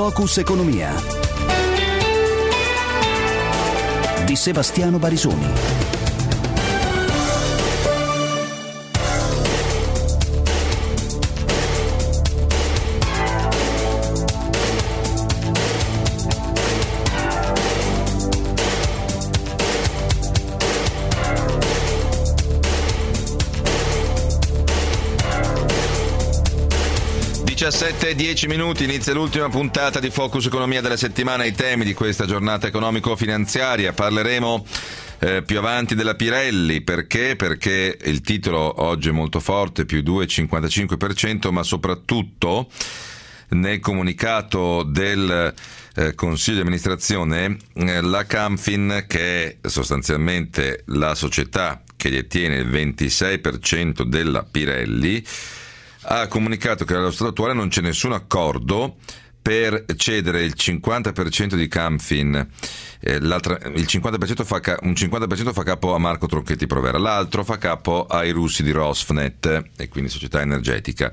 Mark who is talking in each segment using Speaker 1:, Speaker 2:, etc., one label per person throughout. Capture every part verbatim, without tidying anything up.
Speaker 1: Focus Economia di Sebastiano Barisoni.
Speaker 2: diciassette e dieci minuti, inizia l'ultima puntata di Focus Economia della settimana. I temi di questa giornata economico-finanziaria: parleremo eh, più avanti della Pirelli. Perché? Perché il titolo oggi è molto forte, più due virgola cinquantacinque per cento, ma soprattutto nel comunicato del eh, Consiglio di amministrazione eh, la Camfin, che è sostanzialmente la società che detiene il ventisei per cento della Pirelli, ha comunicato che allo stato attuale non c'è nessun accordo per cedere il cinquanta per cento di Camfin. Eh, il cinquanta per cento fa ca- un cinquanta per cento fa capo a Marco Tronchetti Provera, l'altro fa capo ai russi di Rosneft, e quindi società energetica.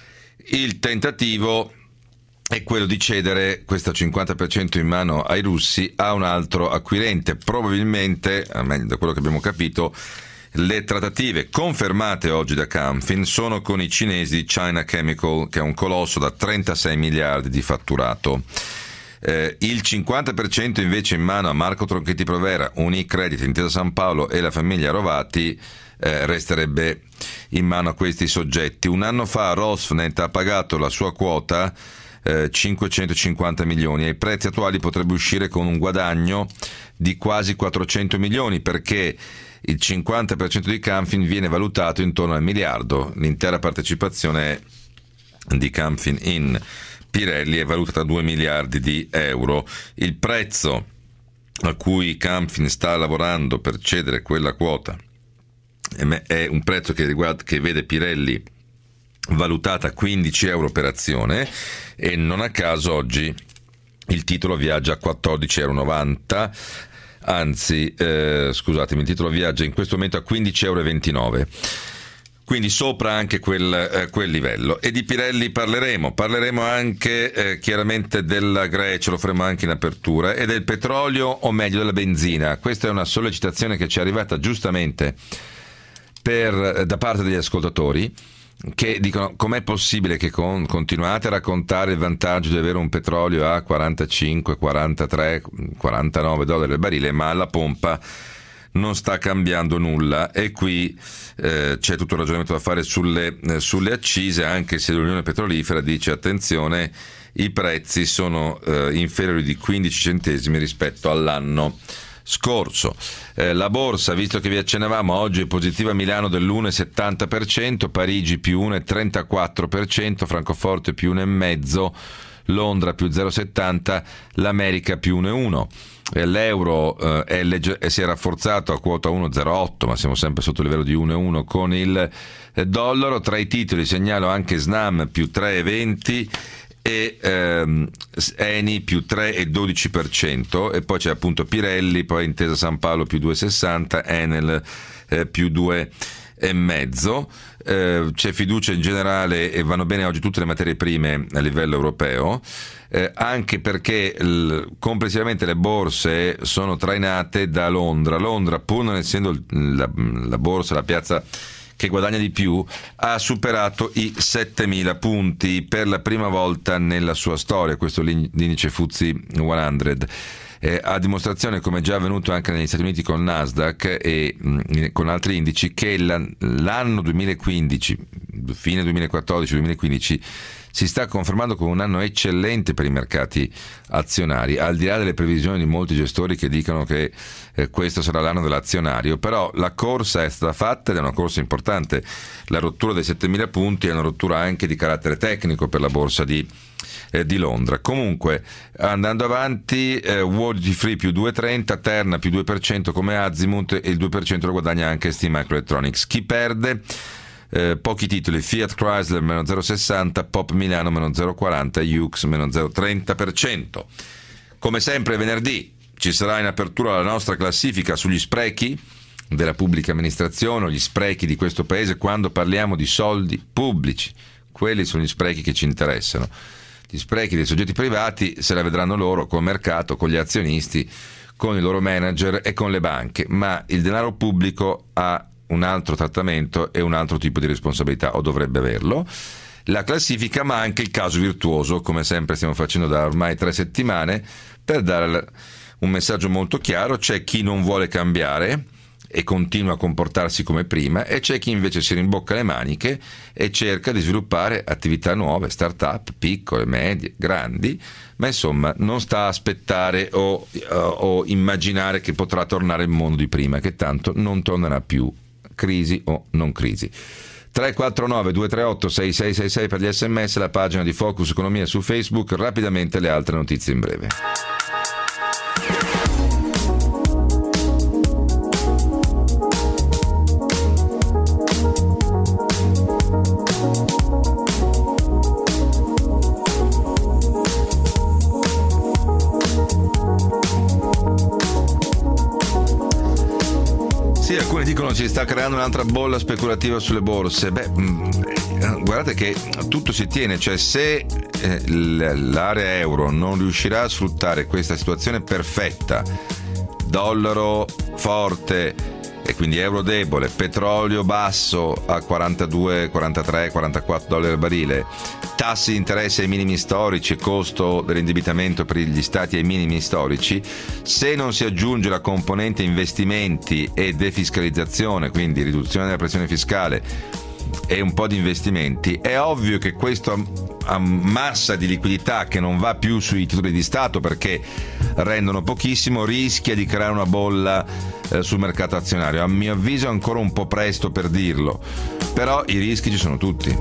Speaker 2: Il tentativo è quello di cedere questo cinquanta per cento in mano ai russi a un altro acquirente. Probabilmente, almeno da quello che abbiamo capito, le trattative confermate oggi da Camfin sono con i cinesi di China Chemical, che è un colosso da trentasei miliardi di fatturato. Eh, il cinquanta per cento invece in mano a Marco Tronchetti Provera, Unicredit, Intesa San Paolo e la famiglia Rovati eh, resterebbe in mano a questi soggetti. Un anno fa Rosneft ha pagato la sua quota eh, cinquecentocinquanta milioni, e ai prezzi attuali potrebbe uscire con un guadagno di quasi quattrocento milioni, perché il cinquanta per cento di Camfin viene valutato intorno al miliardo. L'intera partecipazione di Camfin in Pirelli è valutata a due miliardi di euro. Il prezzo a cui Camfin sta lavorando per cedere quella quota è un prezzo che riguarda, che vede Pirelli valutata a quindici euro per azione, e non a caso oggi il titolo viaggia a quattordici virgola novanta euro. Anzi, eh, scusatemi, il titolo viaggia in questo momento a quindici virgola ventinove euro, quindi sopra anche quel, eh, quel livello. E di Pirelli parleremo, parleremo anche eh, chiaramente della Grecia, lo faremo anche in apertura, e del petrolio, o meglio della benzina. Questa è una sollecitazione che ci è arrivata giustamente per, da parte degli ascoltatori, che dicono: com'è possibile che con, continuate a raccontare il vantaggio di avere un petrolio a quarantacinque, quarantatré, quarantanove dollari al barile, ma alla pompa non sta cambiando nulla. E qui eh, c'è tutto un ragionamento da fare sulle, eh, sulle accise, anche se l'Unione Petrolifera dice: attenzione, i prezzi sono eh, inferiori di quindici centesimi rispetto all'anno scorso. Eh, la borsa, visto che vi accennavamo, oggi è positiva: Milano dell'uno virgola settanta per cento, Parigi più uno virgola trentaquattro per cento, Francoforte più uno virgola cinque per cento, Londra più zero virgola settanta, l'America più uno virgola uno. Eh, l'euro eh, è legge- si è rafforzato a quota uno virgola zero otto, ma siamo sempre sotto il livello di uno virgola uno con il eh, dollaro. Tra i titoli segnalo anche Snam più tre virgola venti e ehm, Eni più tre virgola dodici per cento, e poi c'è appunto Pirelli, poi Intesa San Paolo più due virgola sessanta, Enel eh, più due virgola cinque. Eh, c'è fiducia in generale e vanno bene oggi tutte le materie prime a livello europeo, eh, anche perché l- complessivamente le borse sono trainate da Londra. Londra, pur non essendo la, la borsa, la piazza che guadagna di più, ha superato i settemila punti per la prima volta nella sua storia, questo l'indice F T S E cento, eh, a dimostrazione, come già avvenuto anche negli Stati Uniti con Nasdaq e mh, con altri indici, che la, l'anno duemilaquindici, fine duemilaquattordici duemilaquindici, si sta confermando come un anno eccellente per i mercati azionari, al di là delle previsioni di molti gestori che dicono che eh, questo sarà l'anno dell'azionario. Però la corsa è stata fatta ed è una corsa importante. La rottura dei settemila punti è una rottura anche di carattere tecnico per la borsa di, eh, di Londra. Comunque, andando avanti, eh, Wall Duty Free più due virgola trenta, Terna più due per cento come Azimut, e il due per cento lo guadagna anche Steam Microelectronics. Chi perde? Eh, pochi titoli: Fiat Chrysler meno zero virgola sessanta, Pop Milano meno zero virgola quaranta, Yux meno zero virgola trenta per cento. Come sempre venerdì ci sarà in apertura la nostra classifica sugli sprechi della pubblica amministrazione, o gli sprechi di questo paese quando parliamo di soldi pubblici. Quelli sono gli sprechi che ci interessano. Gli sprechi dei soggetti privati se la vedranno loro col mercato, con gli azionisti, con i loro manager e con le banche, ma il denaro pubblico ha un altro trattamento e un altro tipo di responsabilità, o dovrebbe averlo. La classifica, ma anche il caso virtuoso, come sempre stiamo facendo da ormai tre settimane, per dare un messaggio molto chiaro: c'è chi non vuole cambiare e continua a comportarsi come prima, e c'è chi invece si rimbocca le maniche e cerca di sviluppare attività nuove, start-up, piccole, medie, grandi, ma insomma non sta a aspettare o, uh, o immaginare che potrà tornare il mondo di prima, che tanto non tornerà più, crisi o non crisi. tre quattro nove due tre otto sei sei sei sei per gli sms, la pagina di Focus Economia su Facebook. Rapidamente le altre notizie in breve. Sì, alcuni dicono si sta creando un'altra bolla speculativa sulle borse. Beh, mh, guardate che tutto si tiene, cioè se eh, l'area euro non riuscirà a sfruttare questa situazione perfetta, dollaro forte e quindi euro debole, petrolio basso a quarantadue, quarantatré, quarantaquattro dollari al barile, tassi di interesse ai minimi storici, costo dell'indebitamento per gli stati ai minimi storici, se non si aggiunge la componente investimenti e defiscalizzazione, quindi riduzione della pressione fiscale e un po' di investimenti, è ovvio che questo ammassa di liquidità che non va più sui titoli di Stato perché rendono pochissimo, rischia di creare una bolla eh, sul mercato azionario. A mio avviso è ancora un po' presto per dirlo, però i rischi ci sono tutti.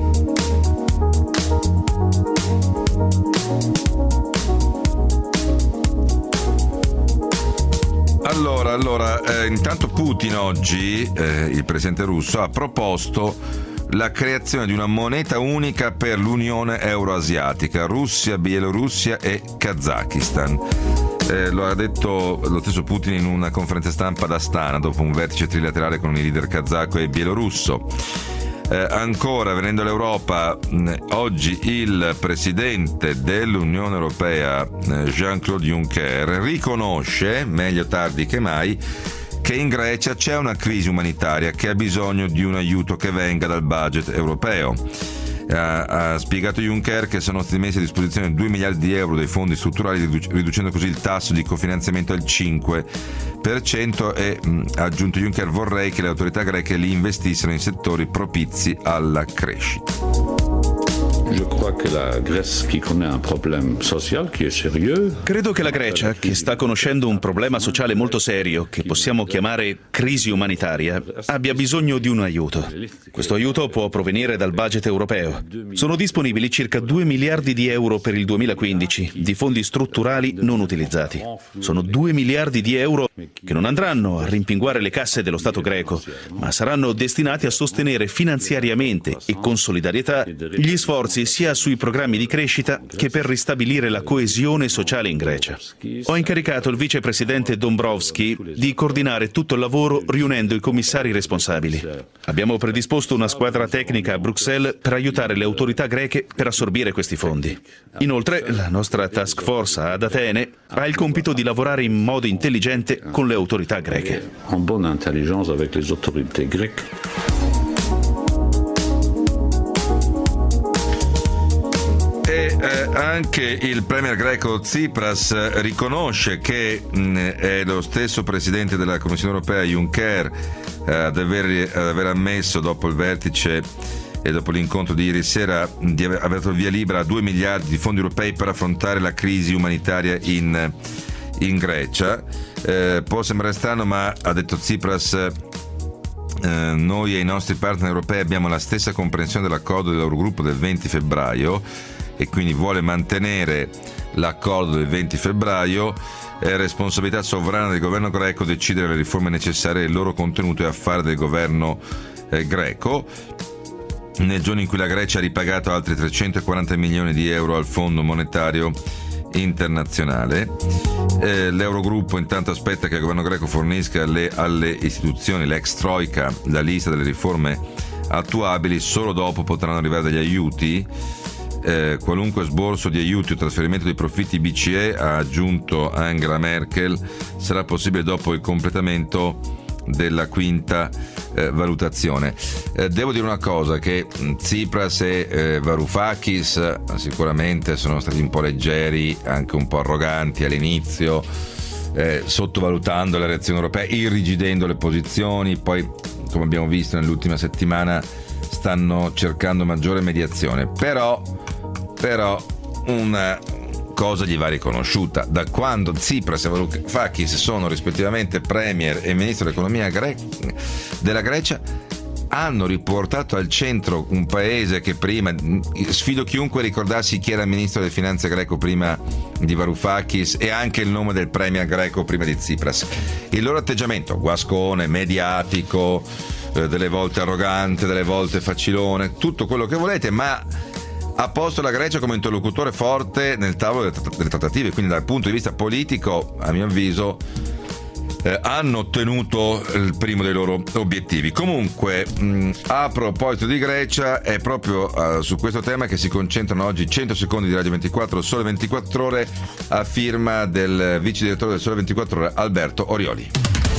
Speaker 2: Allora, allora eh, intanto Putin oggi, eh, il presidente russo, ha proposto la creazione di una moneta unica per l'Unione Euroasiatica, Russia, Bielorussia e Kazakistan. Eh, lo ha detto lo stesso Putin in una conferenza stampa ad Astana dopo un vertice trilaterale con i leader kazako e bielorusso. Eh, ancora, venendo all'Europa, mh, oggi il presidente dell'Unione Europea, eh, Jean-Claude Juncker, riconosce, meglio tardi che mai, che in Grecia c'è una crisi umanitaria che ha bisogno di un aiuto che venga dal budget europeo. Ha, ha spiegato Juncker che sono stati messi a disposizione due miliardi di euro dei fondi strutturali, riducendo così il tasso di cofinanziamento al cinque per cento e, mh, ha aggiunto Juncker, vorrei che le autorità greche li investissero in settori propizi alla crescita.
Speaker 3: Credo che la Grecia, che sta conoscendo un problema sociale molto serio, che possiamo chiamare crisi umanitaria, abbia bisogno di un aiuto. Questo aiuto può provenire dal budget europeo. Sono disponibili circa due miliardi di euro per il duemilaquindici di fondi strutturali non utilizzati. Sono due miliardi di euro che non andranno a rimpinguare le casse dello Stato greco, ma saranno destinati a sostenere finanziariamente e con solidarietà gli sforzi sia sui programmi di crescita che per ristabilire la coesione sociale in Grecia. Ho incaricato il vicepresidente Dombrovskis di coordinare tutto il lavoro riunendo i commissari responsabili. Abbiamo predisposto una squadra tecnica a Bruxelles per aiutare le autorità greche per assorbire questi fondi. Inoltre, la nostra task force ad Atene ha il compito di lavorare in modo intelligente con le autorità greche.
Speaker 4: En bonne intelligence avec les autorités grecques.
Speaker 2: E eh, anche il premier greco Tsipras riconosce che mh, è lo stesso presidente della Commissione europea Juncker eh, ad, aver, ad aver ammesso dopo il vertice e dopo l'incontro di ieri sera di aver, aver dato via libera a due miliardi di fondi europei per affrontare la crisi umanitaria in, in Grecia. Eh, può sembrare strano, ma ha detto Tsipras, eh, noi e i nostri partner europei abbiamo la stessa comprensione dell'accordo dell'Eurogruppo del venti febbraio e quindi vuole mantenere l'accordo del venti febbraio. È responsabilità sovrana del governo greco decidere le riforme necessarie e il loro contenuto è affare del governo eh, greco. Nel giorno in cui la Grecia ha ripagato altri trecentoquaranta milioni di euro al Fondo Monetario Internazionale, eh, l'Eurogruppo intanto aspetta che il governo greco fornisca alle, alle istituzioni, l'ex troika, la lista delle riforme attuabili. Solo dopo potranno arrivare degli aiuti. eh, qualunque sborso di aiuti o trasferimento di profitti B C E, ha aggiunto Angela Merkel, sarà possibile dopo il completamento della quinta eh, valutazione. Eh, devo dire una cosa, che Tsipras e eh, Varoufakis eh, sicuramente sono stati un po' leggeri, anche un po' arroganti all'inizio, eh, sottovalutando le reazioni europee, irrigidendo le posizioni. Poi, come abbiamo visto nell'ultima settimana, stanno cercando maggiore mediazione. Però, però una cosa gli va riconosciuta: da quando Tsipras e Varoufakis sono rispettivamente premier e ministro dell'economia gre- della Grecia, hanno riportato al centro un paese che prima, sfido chiunque a ricordarsi chi era il ministro delle finanze greco prima di Varoufakis e anche il nome del premier greco prima di Tsipras. Il loro atteggiamento guascone, mediatico, eh, delle volte arrogante, delle volte facilone, tutto quello che volete, ma ha posto la Grecia come interlocutore forte nel tavolo delle trattative, quindi dal punto di vista politico, a mio avviso, eh, hanno ottenuto il primo dei loro obiettivi. Comunque, mh, a proposito di Grecia, è proprio uh, su questo tema che si concentrano oggi cento secondi di Radio ventiquattro, Sole ventiquattro Ore, a firma del vice direttore del Sole ventiquattro Ore, Alberto Orioli.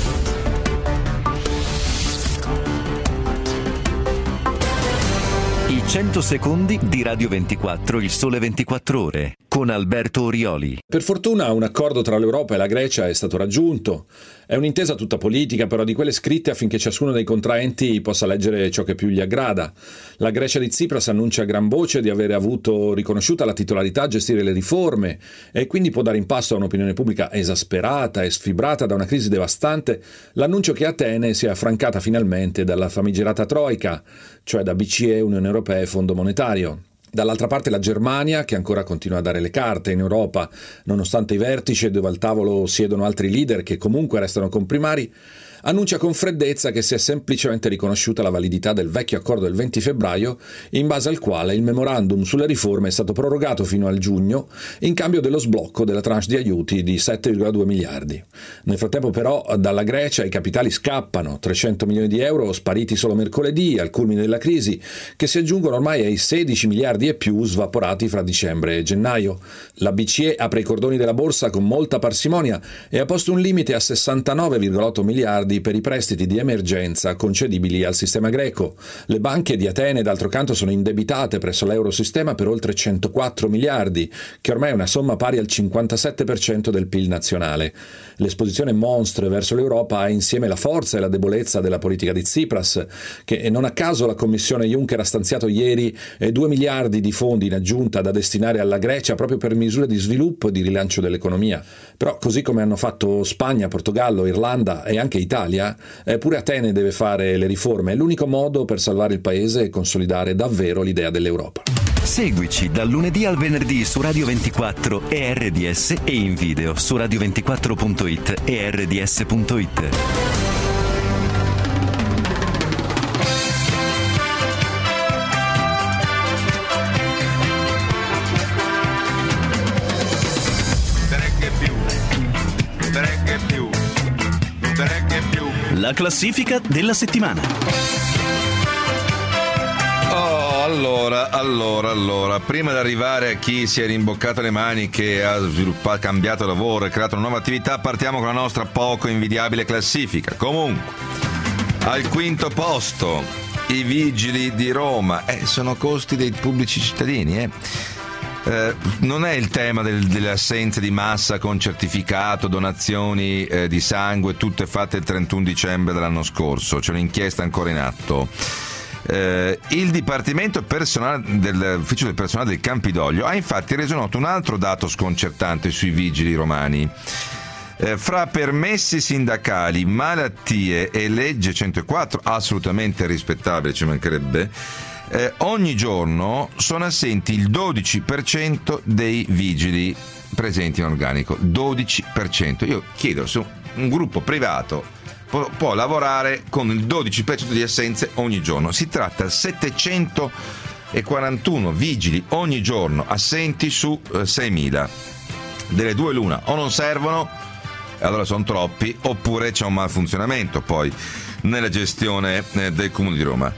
Speaker 1: cento secondi di Radio ventiquattro, il Sole ventiquattro Ore, con Alberto Orioli.
Speaker 5: Per fortuna un accordo tra l'Europa e la Grecia è stato raggiunto. È un'intesa tutta politica, però di quelle scritte affinché ciascuno dei contraenti possa leggere ciò che più gli aggrada. La Grecia di Tsipras annuncia a gran voce di avere avuto riconosciuta la titolarità a gestire le riforme e quindi può dare in pasto a un'opinione pubblica esasperata e sfibrata da una crisi devastante l'annuncio che Atene si è affrancata finalmente dalla famigerata Troika, cioè da B C E, Unione Europea e Fondo Monetario. Dall'altra parte la Germania, che ancora continua a dare le carte in Europa, nonostante i vertici dove al tavolo siedono altri leader che comunque restano comprimari, annuncia con freddezza che si è semplicemente riconosciuta la validità del vecchio accordo del venti febbraio, in base al quale il memorandum sulle riforme è stato prorogato fino al giugno in cambio dello sblocco della tranche di aiuti di sette virgola due miliardi. Nel frattempo però dalla Grecia i capitali scappano, trecento milioni di euro spariti solo mercoledì al culmine della crisi, che si aggiungono ormai ai sedici miliardi e più svaporati fra dicembre e gennaio. La B C E apre i cordoni della borsa con molta parsimonia e ha posto un limite a sessantanove virgola otto miliardi per i prestiti di emergenza concedibili al sistema greco. Le banche di Atene, d'altro canto, sono indebitate presso l'Eurosistema per oltre centoquattro miliardi, che ormai è una somma pari al cinquantasette per cento del P I L nazionale. L'esposizione monstre verso l'Europa ha insieme la forza e la debolezza della politica di Tsipras, che non a caso la Commissione Juncker ha stanziato ieri due miliardi di fondi in aggiunta da destinare alla Grecia proprio per misure di sviluppo e di rilancio dell'economia. Però, così come hanno fatto Spagna, Portogallo, Irlanda e anche Italia, Eh, pure Atene deve fare le riforme. È l'unico modo per salvare il paese e consolidare davvero l'idea dell'Europa.
Speaker 1: Seguici dal lunedì al venerdì su Radio ventiquattro e R D S e in video su radio ventiquattro punto it e R D S punto it. La classifica della settimana.
Speaker 2: Oh, allora, allora, allora, prima di arrivare a chi si è rimboccato le maniche, ha sviluppato, cambiato lavoro e creato una nuova attività, partiamo con la nostra poco invidiabile classifica. Comunque, al quinto posto, i vigili di Roma. Eh, sono costi dei pubblici cittadini, eh. Eh, non è il tema del, delle assenze di massa con certificato, donazioni eh, di sangue, tutte fatte il trentuno dicembre dell'anno scorso. C'è un'inchiesta ancora in atto. Eh, il Dipartimento personale dell'Ufficio del Personale del Campidoglio ha infatti reso noto un altro dato sconcertante sui vigili romani. Eh, fra permessi sindacali, malattie e legge centoquattro, assolutamente rispettabile, ci mancherebbe, Eh, ogni giorno sono assenti il dodici per cento dei vigili presenti in organico. dodici per cento. Io chiedo se un gruppo privato può, può lavorare con il dodici per cento di assenze ogni giorno. Si tratta di settecentoquarantuno vigili ogni giorno assenti su eh, seimila. Delle due l'una: o non servono, e allora sono troppi, oppure c'è un malfunzionamento poi nella gestione eh, del Comune di Roma.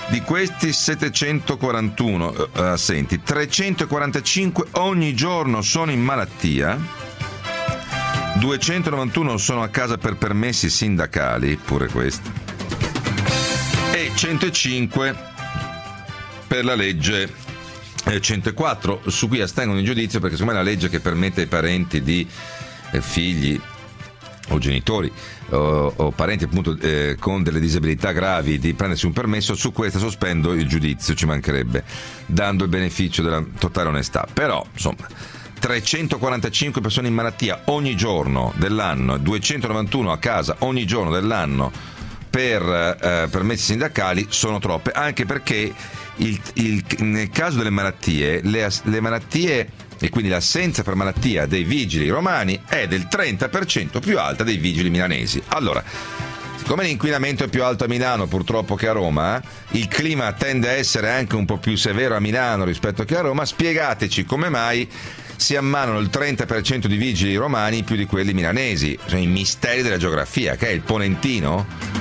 Speaker 2: Di questi settecentoquarantuno uh, assenti, trecentoquarantacinque ogni giorno sono in malattia, duecentonovantuno sono a casa per permessi sindacali, pure questi, e centocinque per la legge eh, centoquattro, su cui astengono in giudizio perché secondo me è la legge che permette ai parenti di eh, figli o genitori o, o parenti appunto eh, con delle disabilità gravi di prendersi un permesso. Su questa sospendo il giudizio, ci mancherebbe, dando il beneficio della totale onestà. Però insomma, trecentoquarantacinque persone in malattia ogni giorno dell'anno, duecentonovantuno a casa ogni giorno dell'anno per eh, permessi sindacali sono troppe, anche perché il, il, nel caso delle malattie le, le malattie e quindi l'assenza per malattia dei vigili romani è del trenta per cento più alta dei vigili milanesi. Allora, siccome l'inquinamento è più alto a Milano purtroppo che a Roma, il clima tende a essere anche un po' più severo a Milano rispetto che a Roma, spiegateci come mai si ammanano il trenta per cento di vigili romani più di quelli milanesi. Sono i misteri della geografia, che è il Ponentino?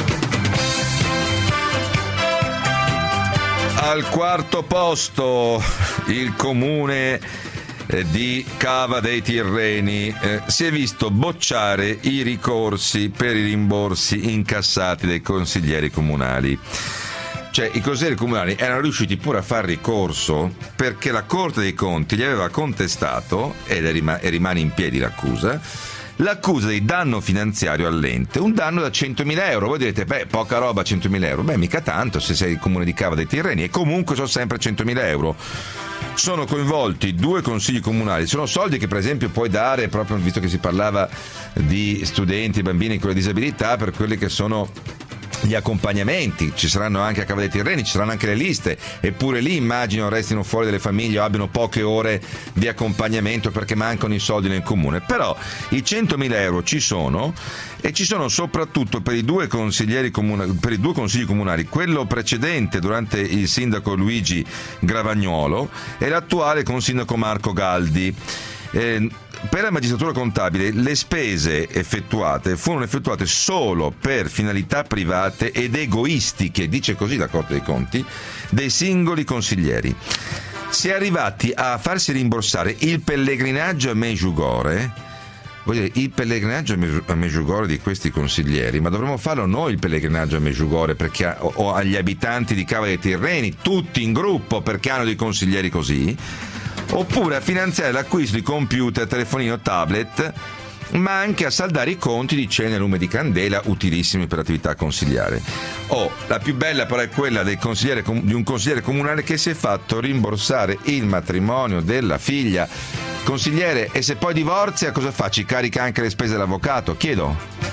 Speaker 2: Al quarto posto il comune di Cava dei Tirreni eh, si è visto bocciare i ricorsi per i rimborsi incassati dai consiglieri comunali. Cioè, i consiglieri comunali erano riusciti pure a far ricorso perché la Corte dei Conti gli aveva contestato, ed rimane in piedi l'accusa, l'accusa di danno finanziario all'ente, un danno da centomila euro. Voi direte, beh, poca roba, centomila euro. Beh, mica tanto se sei il comune di Cava dei Tirreni, e comunque sono sempre centomila euro. Sono coinvolti due consigli comunali, sono soldi che per esempio puoi dare, proprio visto che si parlava di studenti e bambini con le disabilità, per quelli che sono gli accompagnamenti. Ci saranno anche a Cava dei Tirreni, ci saranno anche le liste, eppure lì immagino restino fuori delle famiglie o abbiano poche ore di accompagnamento perché mancano i soldi nel comune. Però i centomila euro ci sono, e ci sono soprattutto per i due consiglieri comunali, per i due consigli comunali, quello precedente durante il sindaco Luigi Gravagnuolo e l'attuale con sindaco Marco Galdi. Eh, per la magistratura contabile le spese effettuate furono effettuate solo per finalità private ed egoistiche, dice così la Corte dei Conti, dei singoli consiglieri. Si è arrivati a farsi rimborsare il pellegrinaggio a Medjugorje, voglio dire, il pellegrinaggio a Medjugorje di questi consiglieri, ma dovremmo farlo noi il pellegrinaggio a Medjugorje perché ha, o agli abitanti di Cava dei Tirreni, tutti in gruppo perché hanno dei consiglieri così, oppure a finanziare l'acquisto di computer, telefonino, tablet, ma anche a saldare i conti di cene, lume di candela utilissimi per l'attività consigliare. Oh, la più bella però è quella del consigliere, di un consigliere comunale che si è fatto rimborsare il matrimonio della figlia. Consigliere, e se poi divorzia cosa fa? Ci carica anche le spese dell'avvocato? Chiedo.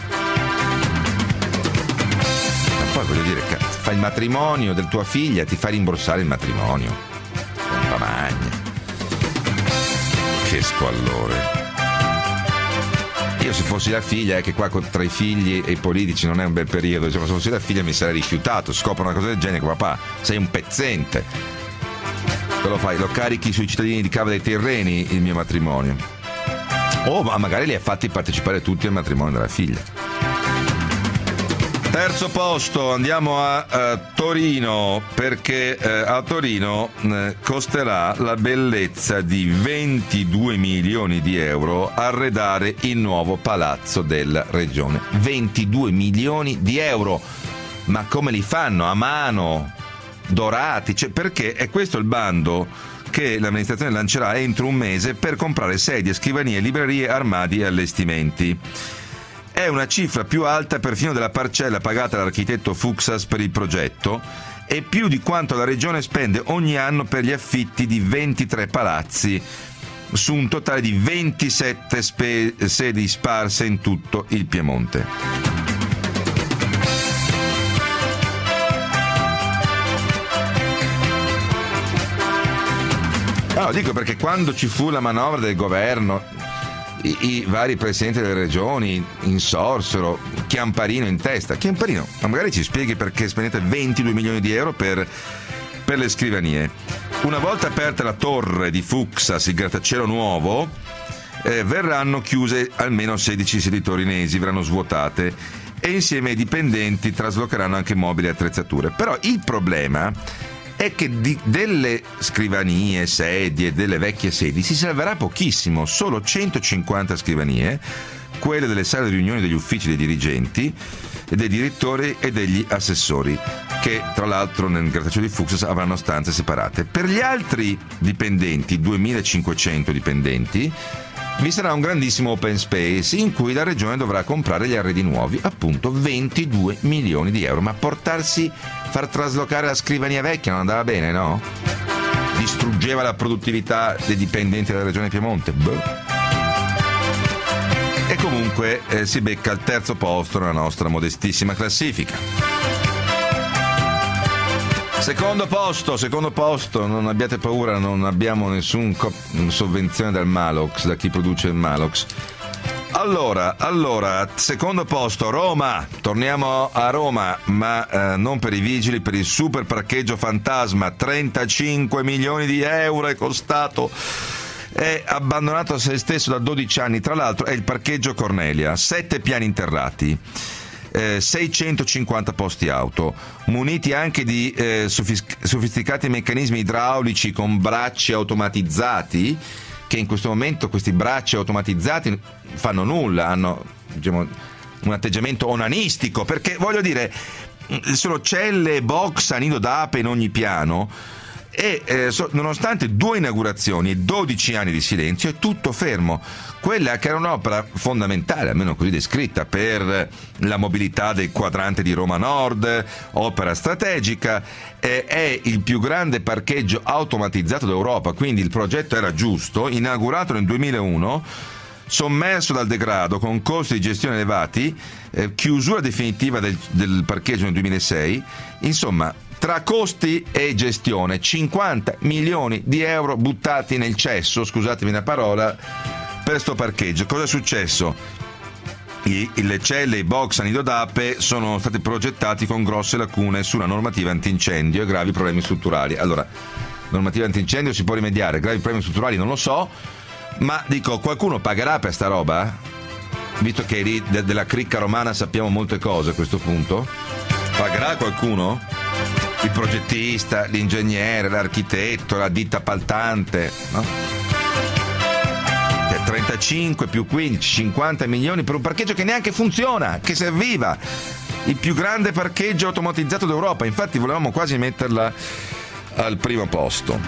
Speaker 2: Ma poi voglio dire, fai il matrimonio del tua figlia, ti fai rimborsare il matrimonio. Pompa magna. Che squallore. Io se fossi la figlia, è che qua tra i figli e i politici non è un bel periodo, diciamo, se fossi la figlia mi sarei rifiutato, scopro una cosa del genere, papà, sei un pezzente. Lo fai, lo carichi sui cittadini di Cava dei Tirreni il mio matrimonio. O ma magari li hai fatti partecipare tutti al matrimonio della figlia. Terzo posto, andiamo a uh, Torino, perché uh, a Torino uh, costerà la bellezza di ventidue milioni di euro arredare il nuovo palazzo della regione. ventidue milioni di euro! Ma come li fanno? A mano? Dorati? Cioè, perché è questo il bando che l'amministrazione lancerà entro un mese per comprare sedie, scrivanie, librerie, armadi e allestimenti. È una cifra più alta perfino della parcella pagata dall'architetto Fuxas per il progetto e più di quanto la regione spende ogni anno per gli affitti di ventitré palazzi, su un totale di ventisette spe- sedi sparse in tutto il Piemonte. No, dico perché quando ci fu la manovra del governo, I, i vari presidenti delle regioni insorsero, Chiamparino in testa. Chiamparino, ma magari ci spieghi perché spendete ventidue milioni di euro per, per le scrivanie. Una volta aperta la torre di Fuxas, il grattacielo nuovo, eh, verranno chiuse almeno sedici sedi torinesi, verranno svuotate, e insieme ai dipendenti traslocheranno anche mobili e attrezzature. Però il problema è che di, delle scrivanie, sedie, delle vecchie sedi si salverà pochissimo, solo centocinquanta scrivanie, quelle delle sale di riunioni degli uffici dei dirigenti, dei direttori e degli assessori, che tra l'altro nel grattacielo di Fuchs avranno stanze separate. Per gli altri dipendenti, duemilacinquecento dipendenti, vi sarà un grandissimo open space in cui la regione dovrà comprare gli arredi nuovi, appunto ventidue milioni di euro. Ma portarsi, far traslocare la scrivania vecchia non andava bene, no? Distruggeva la produttività dei dipendenti della regione Piemonte. Boh. E comunque eh, si becca al terzo posto nella nostra modestissima classifica. Secondo posto, secondo posto, non abbiate paura, non abbiamo nessuna co- sovvenzione dal Malox, da chi produce il Malox. Allora, allora, secondo posto, Roma. Torniamo a Roma, ma eh, non per i vigili, per il super parcheggio fantasma. trentacinque milioni di euro è costato. È abbandonato a se stesso da dodici anni, tra l'altro è il parcheggio Cornelia, sette piani interrati, eh, seicentocinquanta posti auto, muniti anche di eh, sofisticati meccanismi idraulici con bracci automatizzati, che in questo momento questi bracci automatizzati fanno nulla, hanno, diciamo, un atteggiamento onanistico, perché voglio dire, sono celle e box a nido d'ape in ogni piano. E eh, so, nonostante due inaugurazioni e dodici anni di silenzio, è tutto fermo. Quella che era un'opera fondamentale, almeno così descritta, per la mobilità del quadrante di Roma Nord, opera strategica, eh, è il più grande parcheggio automatizzato d'Europa, quindi il progetto era giusto, inaugurato nel duemilauno, sommerso dal degrado con costi di gestione elevati, eh, chiusura definitiva del, del parcheggio nel duemilasei, insomma, tra costi e gestione, cinquanta milioni di euro buttati nel cesso, scusatemi la parola, per sto parcheggio. Cosa è successo? I, le celle e i box a nido d'ape sono stati progettati con grosse lacune sulla normativa antincendio e gravi problemi strutturali. Allora, normativa antincendio si può rimediare, gravi problemi strutturali non lo so, ma dico, qualcuno pagherà per sta roba? Visto che lì de, della cricca romana sappiamo molte cose a questo punto. Pagherà qualcuno? Il progettista, l'ingegnere, l'architetto, la ditta appaltante, no? trentacinque più quindici, cinquanta milioni per un parcheggio che neanche funziona, che serviva, il più grande parcheggio automatizzato d'Europa. Infatti volevamo quasi metterla al primo posto.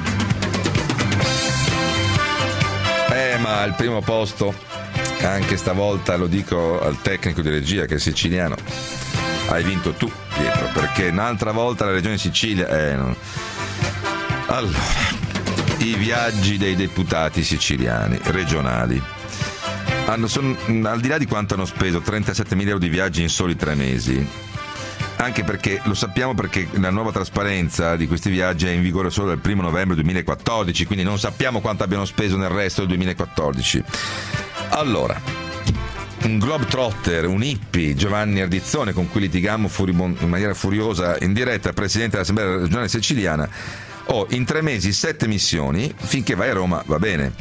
Speaker 2: Eh, ma al primo posto, anche stavolta lo dico al tecnico di regia che è siciliano, hai vinto tu, Pietro, perché un'altra volta la regione Sicilia eh, non... Allora, i viaggi dei deputati siciliani regionali hanno, sono, al di là di quanto hanno speso, trentasettemila euro di viaggi in soli tre mesi, anche perché lo sappiamo, perché la nuova trasparenza di questi viaggi è in vigore solo dal primo novembre duemilaquattordici, quindi non sappiamo quanto abbiano speso nel resto del duemilaquattordici. Allora, un globetrotter, un hippie, Giovanni Ardizzone, con cui litigammo furibon- in maniera furiosa in diretta, presidente dell'Assemblea regionale siciliana, oh, in tre mesi sette missioni, finché vai a Roma va bene.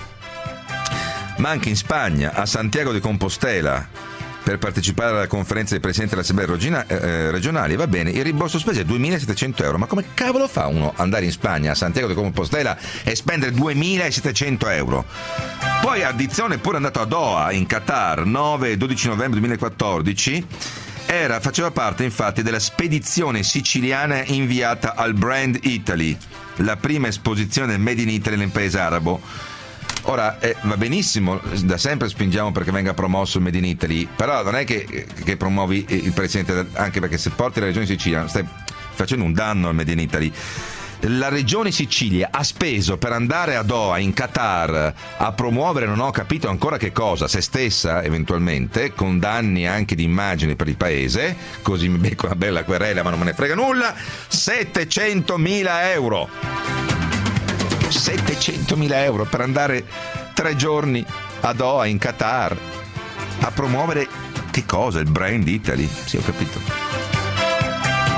Speaker 2: Ma anche in Spagna, a Santiago de Compostela, per partecipare alla conferenza dei presidenti dell'Assemblea regiona- eh, regionali, va bene, il rimborso spese è duemilasettecento euro. Ma come cavolo fa uno andare in Spagna, a Santiago de Compostela, e spendere duemilasettecento euro? Poi Addizione è pure andato a Doha, in Qatar, nove e dodici novembre duemilaquattordici. Era, faceva parte infatti della spedizione siciliana inviata al Brand Italy, la prima esposizione del Made in Italy nel paese arabo. Ora, eh, va benissimo, da sempre spingiamo perché venga promosso il Made in Italy, però non è che, che promuovi il presidente, anche perché se porti la regione Sicilia stai facendo un danno al Made in Italy. La regione Sicilia ha speso per andare a Doha, in Qatar, a promuovere, non ho capito ancora che cosa, se stessa eventualmente, con danni anche di immagine per il paese, così mi becco una bella querela ma non me ne frega nulla, settecentomila euro. settecentomila euro per andare tre giorni a Doha, in Qatar, a promuovere che cosa? Il Brand Italy? Sì, ho capito.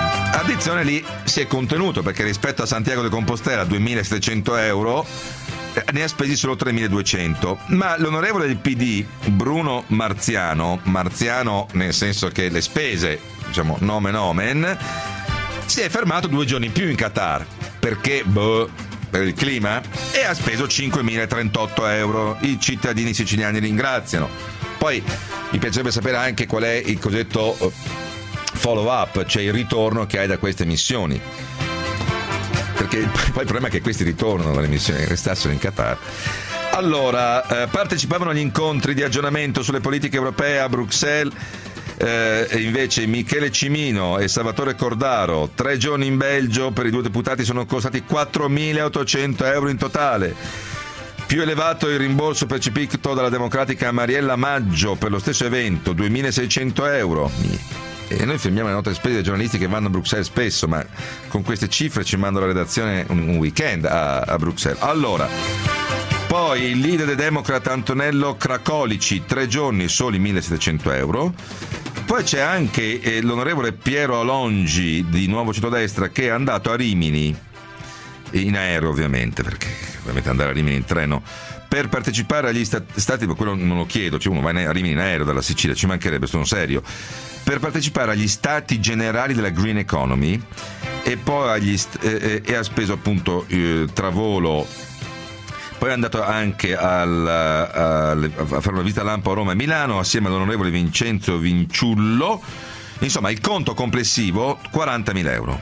Speaker 2: Addizione lì si è contenuto, perché rispetto a Santiago de Compostela duemilasettecento euro, ne ha spesi solo tremiladuecento, ma l'onorevole del P D Bruno Marziano, Marziano nel senso che le spese, diciamo nomen omen, si è fermato due giorni in più in Qatar, perché boh, per il clima, e ha speso cinquemilatrentotto euro. I cittadini siciliani ringraziano. Poi mi piacerebbe sapere anche qual è il cosiddetto follow up, cioè il ritorno che hai da queste missioni, perché poi il problema è che questi ritornano dalle missioni, restassero in Qatar. Allora, eh, partecipavano agli incontri di aggiornamento sulle politiche europee a Bruxelles eh, invece Michele Cimino e Salvatore Cordaro. Tre giorni in Belgio per i due deputati sono costati quattromilaottocento euro in totale. Più elevato il rimborso percepito dalla democratica Mariella Maggio per lo stesso evento, duemilaseicento euro. E noi fermiamo le note spese dei giornalisti che vanno a Bruxelles spesso, ma con queste cifre ci manda la redazione un, un weekend a, a Bruxelles. Allora, poi il leader dei Democrat Antonello Cracolici, tre giorni, soli millesettecento euro. Poi c'è anche eh, l'onorevole Piero Alongi di Nuovo Centrodestra, che è andato a Rimini, in aereo ovviamente, perché ovviamente andare a Rimini in treno, per partecipare agli stati, stati, quello non lo chiedo, cioè uno va a Rimini in aereo dalla Sicilia, ci mancherebbe, sono serio, per partecipare agli stati generali della Green Economy, e poi agli eh, e ha speso appunto eh, tra volo. Poi è andato anche al, a, a fare una visita a Lampo a Roma e Milano assieme all'onorevole Vincenzo Vinciullo. Insomma, il conto complessivo quarantamila euro.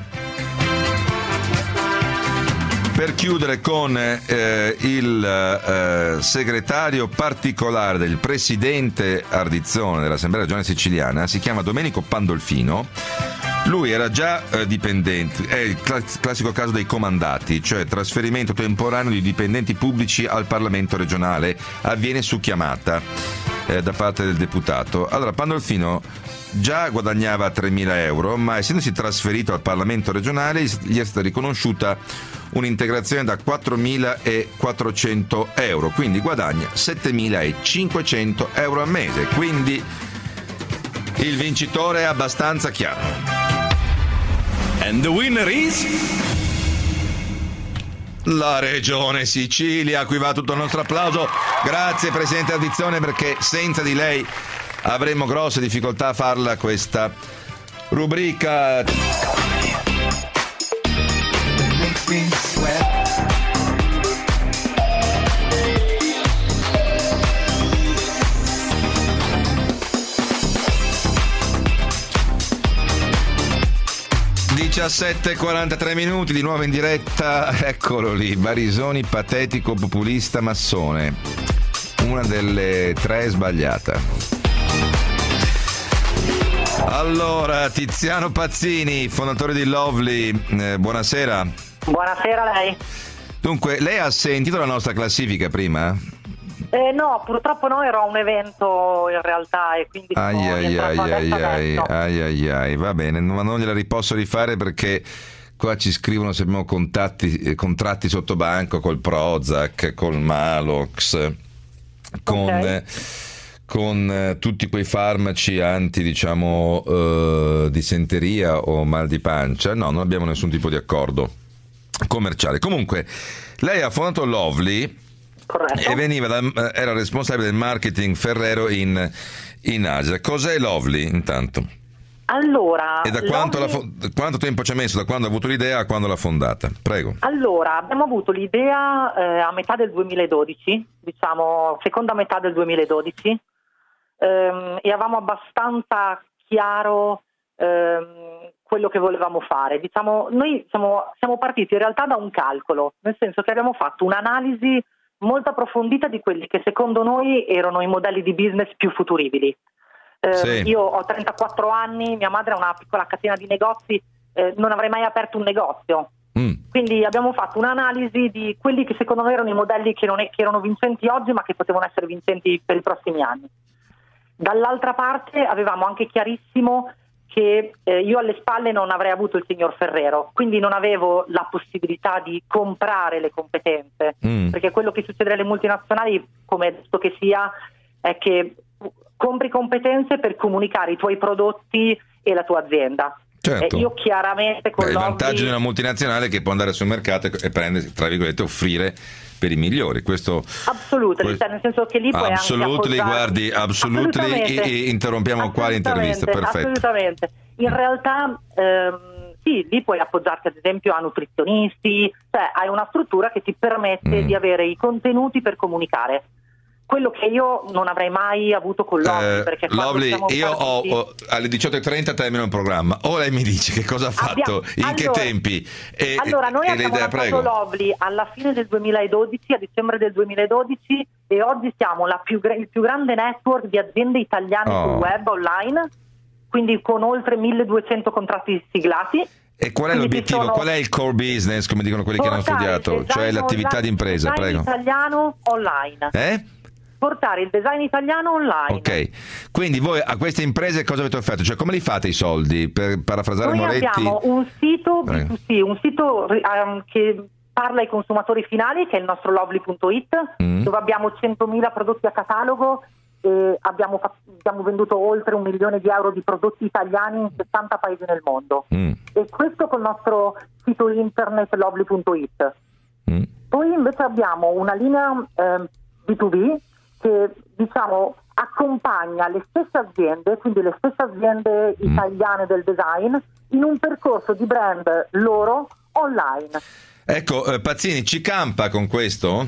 Speaker 2: Per chiudere con eh, il eh, segretario particolare del presidente Ardizzone dell'Assemblea regionale siciliana, si chiama Domenico Pandolfino. Lui era già eh, dipendente, è il classico caso dei comandati, cioè trasferimento temporaneo di dipendenti pubblici al Parlamento regionale, avviene su chiamata eh, da parte del deputato. Allora, Pandolfino già guadagnava tremila euro, ma essendosi trasferito al Parlamento regionale gli è stata riconosciuta un'integrazione da quattromilaquattrocento euro, quindi guadagna settemilacinquecento euro al mese, quindi il vincitore è abbastanza chiaro.
Speaker 3: And the winner is...
Speaker 2: la Regione Sicilia, a cui va tutto il nostro applauso. Grazie Presidente Ardizzone, perché senza di lei avremmo grosse difficoltà a farla questa rubrica. diciassette e quarantatré minuti, di nuovo in diretta, eccolo lì, Barisoni patetico populista massone, una delle tre è sbagliata. Allora, Tiziano Pazzini, fondatore di Lovely, eh, buonasera.
Speaker 6: Buonasera a lei.
Speaker 2: Dunque, lei ha sentito la nostra classifica prima?
Speaker 6: Eh, no, purtroppo no, ero a un evento in realtà e quindi
Speaker 2: ai
Speaker 6: sono
Speaker 2: ai ai ai ai, ai ai ai, va bene, ma non gliela riposso rifare perché qua ci scrivono se abbiamo contatti, contratti sotto banco col Prozac, col Malox, con,
Speaker 6: okay.
Speaker 2: con eh, tutti quei farmaci anti, diciamo, eh, dissenteria o mal di pancia. No, non abbiamo nessun tipo di accordo commerciale. Comunque, lei ha fondato Lovely.
Speaker 6: Corretto.
Speaker 2: E veniva da, era responsabile del marketing Ferrero in, in Asia. Cos'è Lovely intanto?
Speaker 6: Allora,
Speaker 2: e da quanto,
Speaker 6: Lovely...
Speaker 2: la, quanto tempo ci ha messo da quando ha avuto l'idea a quando l'ha fondata? Prego.
Speaker 6: Allora, abbiamo avuto l'idea eh, a metà del duemiladodici, diciamo seconda metà del duemiladodici, ehm, e avevamo abbastanza chiaro ehm, quello che volevamo fare. Diciamo, noi siamo, siamo partiti in realtà da un calcolo, nel senso che abbiamo fatto un'analisi molto approfondita di quelli che secondo noi erano i modelli di business più futuribili. Eh,
Speaker 2: sì.
Speaker 6: Io ho trentaquattro anni, mia madre ha una piccola catena di negozi, eh, non avrei mai aperto un negozio. Mm. Quindi abbiamo fatto un'analisi di quelli che secondo noi erano i modelli che, non è, che erano vincenti oggi, ma che potevano essere vincenti per i prossimi anni. Dall'altra parte avevamo anche chiarissimo che eh, io alle spalle non avrei avuto il signor Ferrero, quindi non avevo la possibilità di comprare le competenze, mm. perché quello che succede alle multinazionali, come è giusto che sia, è che compri competenze per comunicare i tuoi prodotti e la tua azienda.
Speaker 2: Certo.
Speaker 6: E io chiaramente con
Speaker 2: Beh, il
Speaker 6: l'Obli...
Speaker 2: vantaggio di una multinazionale è che può andare sul mercato e prendere, tra virgolette, offrire per i migliori. Questo
Speaker 6: Assolutamente, cioè, nel senso che lì puoi
Speaker 2: Absolutely,
Speaker 6: anche
Speaker 2: guardi, absolutely, interrompiamo qua l'intervista, perfetto.
Speaker 6: Assolutamente. In realtà ehm, sì, lì puoi appoggiarti ad esempio a nutrizionisti, cioè hai una struttura che ti permette
Speaker 2: mm.
Speaker 6: di avere i contenuti per comunicare. Quello che io non avrei mai avuto con l'Obli,
Speaker 2: eh,
Speaker 6: perché
Speaker 2: Lovely, io
Speaker 6: partiti...
Speaker 2: ho, ho alle diciotto e trenta termino il programma. O lei mi dice che cosa ha fatto,
Speaker 6: Abbiamo...
Speaker 2: in
Speaker 6: allora,
Speaker 2: che tempi e,
Speaker 6: allora noi
Speaker 2: e
Speaker 6: abbiamo
Speaker 2: l'idea, prego.
Speaker 6: l'Obli alla fine del duemiladodici, a dicembre del duemiladodici, e oggi siamo la più, il più grande network di aziende italiane
Speaker 2: oh.
Speaker 6: sul web online, quindi con oltre milleduecento contratti siglati.
Speaker 2: E qual è
Speaker 6: Quindi
Speaker 2: l'obiettivo?
Speaker 6: sono...
Speaker 2: Qual è il core business, come dicono quelli che hanno studiato? Cioè l'attività
Speaker 6: online,
Speaker 2: di impresa,
Speaker 6: design
Speaker 2: prego.
Speaker 6: italiano online.
Speaker 2: Eh?
Speaker 6: Portare il design italiano online.
Speaker 2: Ok, quindi voi a queste imprese cosa avete offerto? Cioè come li fate i soldi? Per parafrasare
Speaker 6: Noi
Speaker 2: Moretti?
Speaker 6: abbiamo un sito
Speaker 2: Prego.
Speaker 6: B due C, un sito um, che parla ai consumatori finali, che è il nostro lovely punto it,
Speaker 2: mm.
Speaker 6: dove abbiamo centomila prodotti a catalogo e abbiamo, fatto, abbiamo venduto oltre un milione di euro di prodotti italiani in sessanta paesi nel mondo.
Speaker 2: Mm.
Speaker 6: E questo col nostro sito internet lovely punto it.
Speaker 2: Mm.
Speaker 6: Poi invece abbiamo una linea eh, B due B che diciamo accompagna le stesse aziende, quindi le stesse aziende
Speaker 2: mm.
Speaker 6: italiane del design, in un percorso di brand loro online.
Speaker 2: Ecco, eh, Pazzini, ci campa con questo?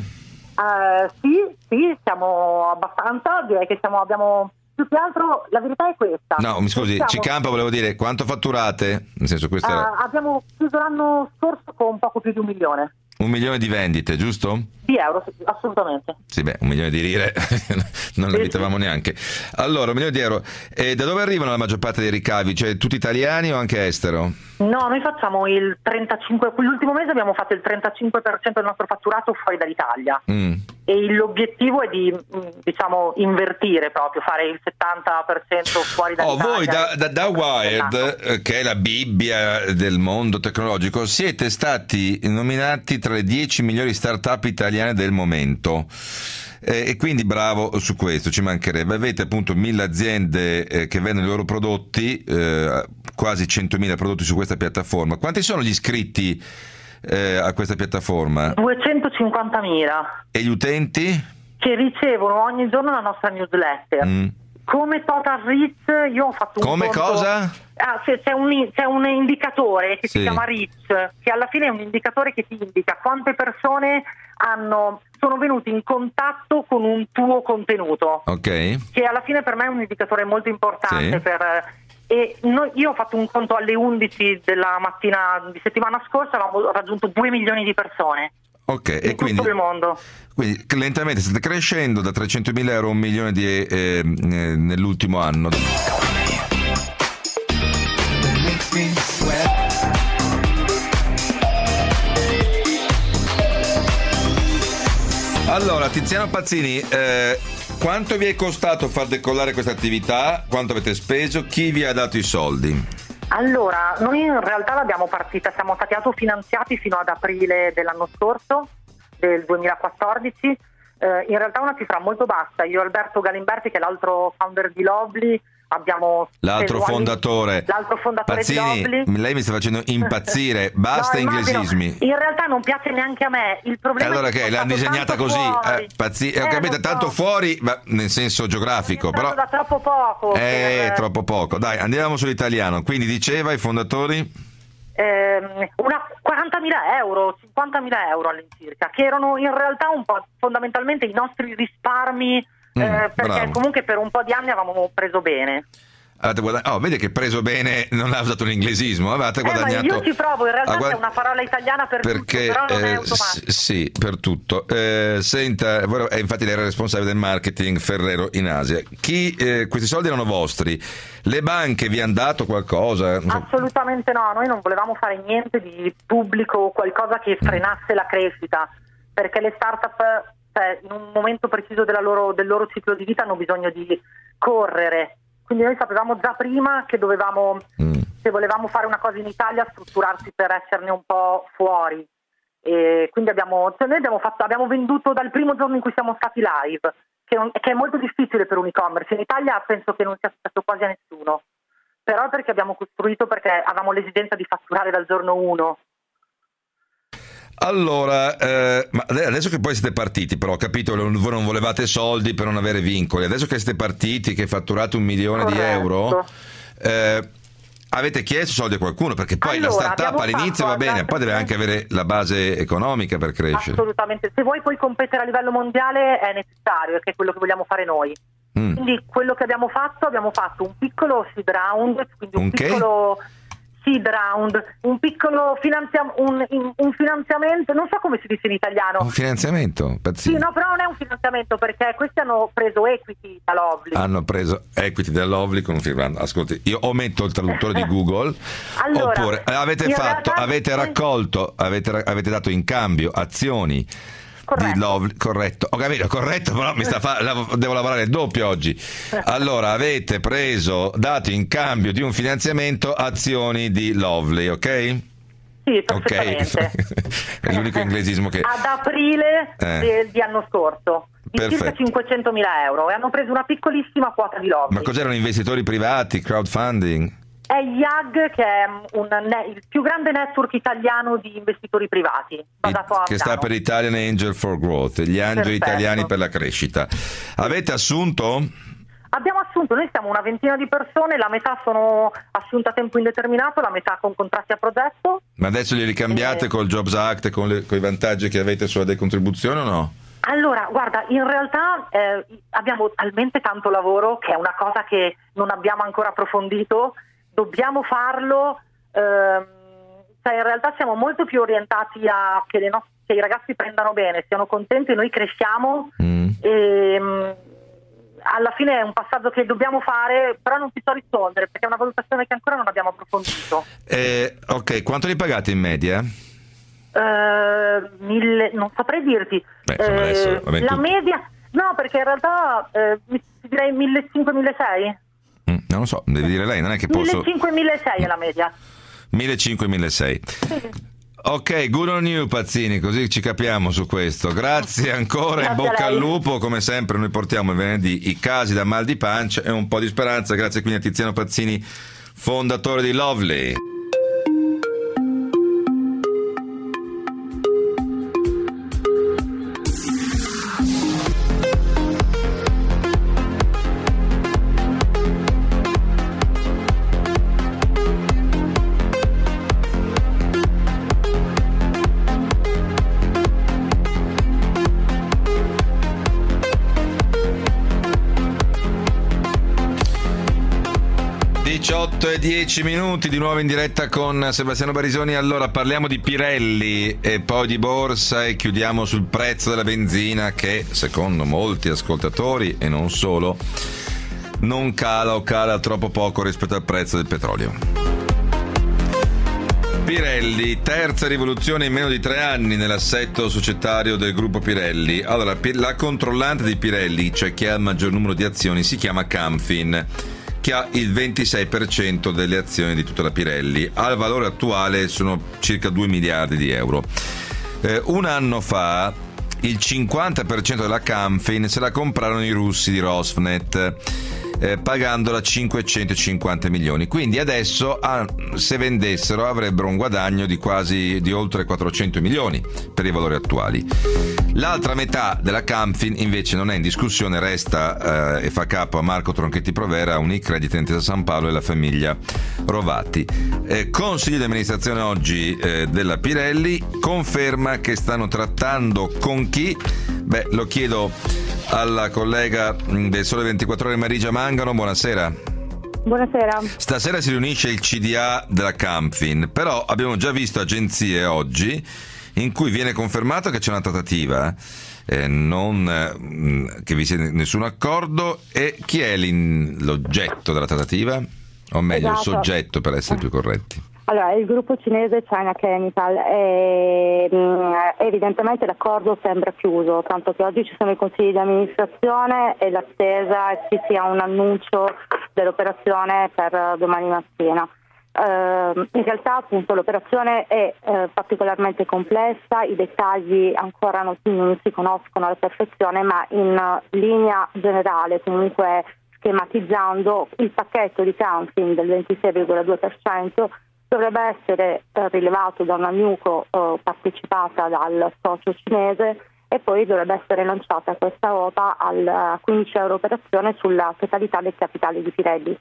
Speaker 6: Uh, sì, sì, siamo abbastanza, direi che siamo, abbiamo più che altro, la verità è questa.
Speaker 2: No, mi scusi,
Speaker 6: siamo,
Speaker 2: ci campa volevo dire, quanto fatturate? Nel senso, questa
Speaker 6: uh,
Speaker 2: era...
Speaker 6: abbiamo chiuso l'anno scorso con poco più di un milione.
Speaker 2: Un milione di vendite, giusto?
Speaker 6: Di euro, sì, assolutamente.
Speaker 2: Sì, beh, un milione di lire non le abitavamo neanche. Allora, un milione di euro. E da dove arrivano la maggior parte dei ricavi? Cioè, tutti italiani o anche estero?
Speaker 6: No, noi facciamo il trentacinque, l'ultimo mese abbiamo fatto il trentacinque per cento del nostro fatturato fuori dall'Italia. Mm. E l'obiettivo è di, diciamo, invertire proprio, fare il settanta per cento fuori dall'Italia.
Speaker 2: Oh, voi da, da, da Wired, che è la Bibbia del mondo tecnologico, siete stati nominati tra le dieci migliori start-up italiane del momento. Eh, e quindi bravo su questo, ci mancherebbe. Avete appunto mille aziende eh, che vendono i loro prodotti, eh, quasi centomila prodotti su questa piattaforma. Quanti sono gli iscritti eh, a questa piattaforma?
Speaker 6: duecentocinquantamila.
Speaker 2: E gli utenti?
Speaker 6: Che ricevono ogni giorno la nostra newsletter. Mm. Come Total Reach, io ho fatto un
Speaker 2: Come
Speaker 6: conto...
Speaker 2: cosa?
Speaker 6: Ah, c'è, un, c'è un indicatore che
Speaker 2: sì.
Speaker 6: si chiama Reach, che alla fine è un indicatore che ti indica quante persone hanno, sono venuti in contatto con un tuo contenuto.
Speaker 2: Ok.
Speaker 6: Che alla fine per me è un indicatore molto importante.
Speaker 2: Sì.
Speaker 6: Per, e noi, io ho fatto un conto alle undici della mattina di settimana scorsa, avevamo raggiunto due milioni di persone.
Speaker 2: Ok,
Speaker 6: in
Speaker 2: e
Speaker 6: tutto
Speaker 2: quindi,
Speaker 6: il mondo.
Speaker 2: Quindi lentamente state crescendo da trecentomila euro a un milione di, eh, eh, nell'ultimo anno. Allora, Tiziano Pazzini, eh, quanto vi è costato far decollare questa attività? Quanto avete speso? Chi vi ha dato i soldi?
Speaker 6: Allora, noi in realtà l'abbiamo partita, siamo stati autofinanziati fino ad aprile dell'anno scorso, del duemilaquattordici, eh, in realtà una cifra molto bassa. Io e Alberto Galimberti, che è l'altro founder di Lovely, abbiamo
Speaker 2: l'altro fondatore,
Speaker 6: l'altro fondatore
Speaker 2: Pazzini,
Speaker 6: di Lovely.
Speaker 2: Lei mi sta facendo impazzire, basta
Speaker 6: no,
Speaker 2: inglesismi.
Speaker 6: In realtà non piace neanche a me, il problema
Speaker 2: e allora
Speaker 6: è che
Speaker 2: che l'hanno disegnata così, eh, Pazzini, ho
Speaker 6: eh,
Speaker 2: capito, tanto
Speaker 6: so.
Speaker 2: fuori, ma nel senso geografico, però
Speaker 6: da troppo poco.
Speaker 2: Eh,
Speaker 6: per...
Speaker 2: troppo poco. Dai, andiamo sull'italiano. Quindi diceva i fondatori?
Speaker 6: Eh, una quarantamila euro, cinquantamila euro all'incirca, che erano in realtà un po' fondamentalmente i nostri risparmi, mm, eh, perché
Speaker 2: bravo.
Speaker 6: comunque per un po' di anni avevamo preso bene.
Speaker 2: Oh, vedi che preso bene, non ha usato un inglesismo, avete
Speaker 6: eh,
Speaker 2: guadagnato.
Speaker 6: Ma io ci provo, in realtà
Speaker 2: guad...
Speaker 6: c'è una parola italiana per
Speaker 2: perché,
Speaker 6: tutto, però non
Speaker 2: eh,
Speaker 6: è automatico.
Speaker 2: Sì, per tutto. Eh, senta, eh, infatti lei era responsabile del marketing Ferrero in Asia. Chi, eh, questi soldi erano vostri? Le banche vi hanno dato qualcosa?
Speaker 6: Assolutamente no, noi non volevamo fare niente di pubblico o qualcosa che frenasse mm. la crescita, perché le start-up, cioè, in un momento preciso della loro, del loro ciclo di vita hanno bisogno di correre. Quindi noi sapevamo già prima che dovevamo, mm. se volevamo fare una cosa in Italia, strutturarsi per esserne un po' fuori. E quindi abbiamo, cioè noi abbiamo, fatto, abbiamo venduto dal primo giorno in cui siamo stati live, che, non, che è molto difficile per un e-commerce. In Italia penso che non sia successo quasi a nessuno. però perché abbiamo costruito, perché avevamo l'esigenza di fatturare dal giorno uno.
Speaker 2: Allora, eh, ma adesso che poi siete partiti, però ho capito, voi non volevate soldi per non avere vincoli, adesso che siete partiti, che fatturate un milione
Speaker 6: Corretto.
Speaker 2: di euro, eh, avete chiesto soldi a qualcuno? Perché poi
Speaker 6: allora,
Speaker 2: la startup all'inizio va bene, poi deve anche avere la base economica per crescere.
Speaker 6: Assolutamente, se vuoi poi competere a livello mondiale è necessario, che è quello che vogliamo fare noi. Mm. Quindi quello che abbiamo fatto, abbiamo fatto un piccolo seed round, quindi un, un piccolo... seed round, un piccolo finanzia- un, un finanziamento, non so come si dice in italiano.
Speaker 2: Un finanziamento? Pazzino.
Speaker 6: Sì, no, però non è un finanziamento, perché questi hanno preso equity da Lovely.
Speaker 2: Hanno preso equity da Lovely con un firmando. Ascolti, io ometto il traduttore di Google.
Speaker 6: Allora,
Speaker 2: oppure avete fatto, realtà... avete raccolto, avete, avete dato in cambio azioni. Corretto. Di Lovely, corretto, ho capito, corretto, però mi sta fa- devo lavorare il doppio oggi. Allora, avete preso, dato in cambio di un finanziamento azioni di Lovely, ok?
Speaker 6: Sì, perfettamente.
Speaker 2: Okay. È l'unico inglesismo che...
Speaker 6: Ad aprile eh. di anno scorso, di
Speaker 2: Perfetto.
Speaker 6: circa cinquecentomila euro, e hanno preso una piccolissima quota di Lovely.
Speaker 2: Ma cos'erano, investitori privati, crowdfunding?
Speaker 6: È I A G, che è un, il più grande network italiano di investitori privati, basato a
Speaker 2: che sta per Italian Angel for Growth, gli angeli
Speaker 6: Perfetto.
Speaker 2: italiani per la crescita. Avete assunto?
Speaker 6: Abbiamo assunto, noi siamo una ventina di persone, la metà sono assunte a tempo indeterminato, la metà con contratti a progetto.
Speaker 2: Ma adesso li ricambiate e... col Jobs Act e con, le, con i vantaggi che avete sulla decontribuzione o no?
Speaker 6: Allora, guarda, in realtà eh, abbiamo talmente tanto lavoro, che è una cosa che non abbiamo ancora approfondito. Dobbiamo farlo, ehm, cioè in realtà siamo molto più orientati a che, le no- che i ragazzi prendano bene, siano contenti, noi cresciamo mm. e mh, alla fine è un passaggio che dobbiamo fare, però non ti so rispondere perché è una valutazione che ancora non abbiamo approfondito.
Speaker 2: Eh, ok, quanto li pagate in media?
Speaker 6: Eh, mille, non saprei dirti.
Speaker 2: Beh, insomma,
Speaker 6: eh,
Speaker 2: adesso, vabbè,
Speaker 6: la
Speaker 2: tu...
Speaker 6: media, no, perché in realtà eh, direi millecinquecento milleseicento.
Speaker 2: Mm, non lo so, devi dire lei, non è che posso...
Speaker 6: millecinquecento milleseicento è la media.
Speaker 2: millecinquecento milleseicento. Sì. Ok, good on you Pazzini, così ci capiamo su questo. Grazie ancora,
Speaker 6: Grazie,
Speaker 2: in bocca al
Speaker 6: lei.
Speaker 2: lupo. Come sempre noi portiamo il venerdì i casi da mal di pancia e un po' di speranza. Grazie quindi a Tiziano Pazzini, fondatore di Lovely. diciotto e dieci minuti, di nuovo in diretta con Sebastiano Barisoni. Allora parliamo di Pirelli e poi di borsa e chiudiamo sul prezzo della benzina che secondo molti ascoltatori e non solo non cala o cala troppo poco rispetto al prezzo del petrolio. Pirelli, terza rivoluzione in meno di tre anni nell'assetto societario del gruppo Pirelli. Allora, la controllante di Pirelli, cioè chi ha il maggior numero di azioni, si chiama Camfin, che ha il ventisei per cento delle azioni di tutta la Pirelli. Al valore attuale sono circa due miliardi di euro. Eh, un anno fa il cinquanta per cento della Camfin se la comprarono i russi di Rosneft, eh, pagandola cinquecentocinquanta milioni. Quindi adesso, ah, se vendessero, avrebbero un guadagno di quasi di oltre quattrocento milioni per i valori attuali. L'altra metà della Camfin invece non è in discussione, resta eh, e fa capo a Marco Tronchetti Provera, Unicredit, Intesa San Paolo e la famiglia Rovati. Eh, Consiglio di amministrazione oggi eh, della Pirelli conferma che stanno trattando con chi? Beh, lo chiedo alla collega del Sole ventiquattro Ore Marigia Mangano. Buonasera.
Speaker 7: Buonasera.
Speaker 2: Stasera si riunisce il C D A della Camfin, però abbiamo già visto agenzie oggi in cui viene confermato che c'è una trattativa, eh, non eh, che vi sia nessun accordo. E chi è l'oggetto della trattativa? O meglio, esatto, il soggetto, per essere più corretti.
Speaker 7: Allora, il gruppo cinese China Chemical, e, evidentemente l'accordo sembra chiuso, tanto che oggi ci sono i consigli di amministrazione e l'attesa ci sia un annuncio dell'operazione per domani mattina. Uh, in realtà appunto l'operazione è uh, particolarmente complessa, i dettagli ancora non, non si conoscono alla perfezione, ma in uh, linea generale comunque schematizzando, il pacchetto di Camfin del ventisei virgola due per cento dovrebbe essere eh, rilevato da una newco eh, partecipata dal socio cinese e poi dovrebbe essere lanciata questa O P A al quindici euro per azione sulla totalità del capitale di Pirelli.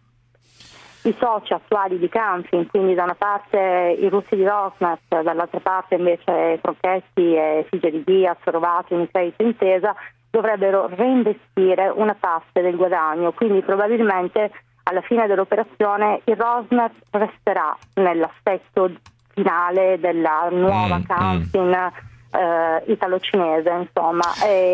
Speaker 7: I soci attuali di Camfin, quindi da una parte i russi di Rosneft, dall'altra parte invece Tronchetti e Fige di Diaz, Rovati, Unicredit Intesa, dovrebbero reinvestire una parte del guadagno, quindi probabilmente alla fine dell'operazione il Rosneft resterà nell'assetto finale della nuova mm, Camfin mm. Eh, italo-cinese, insomma,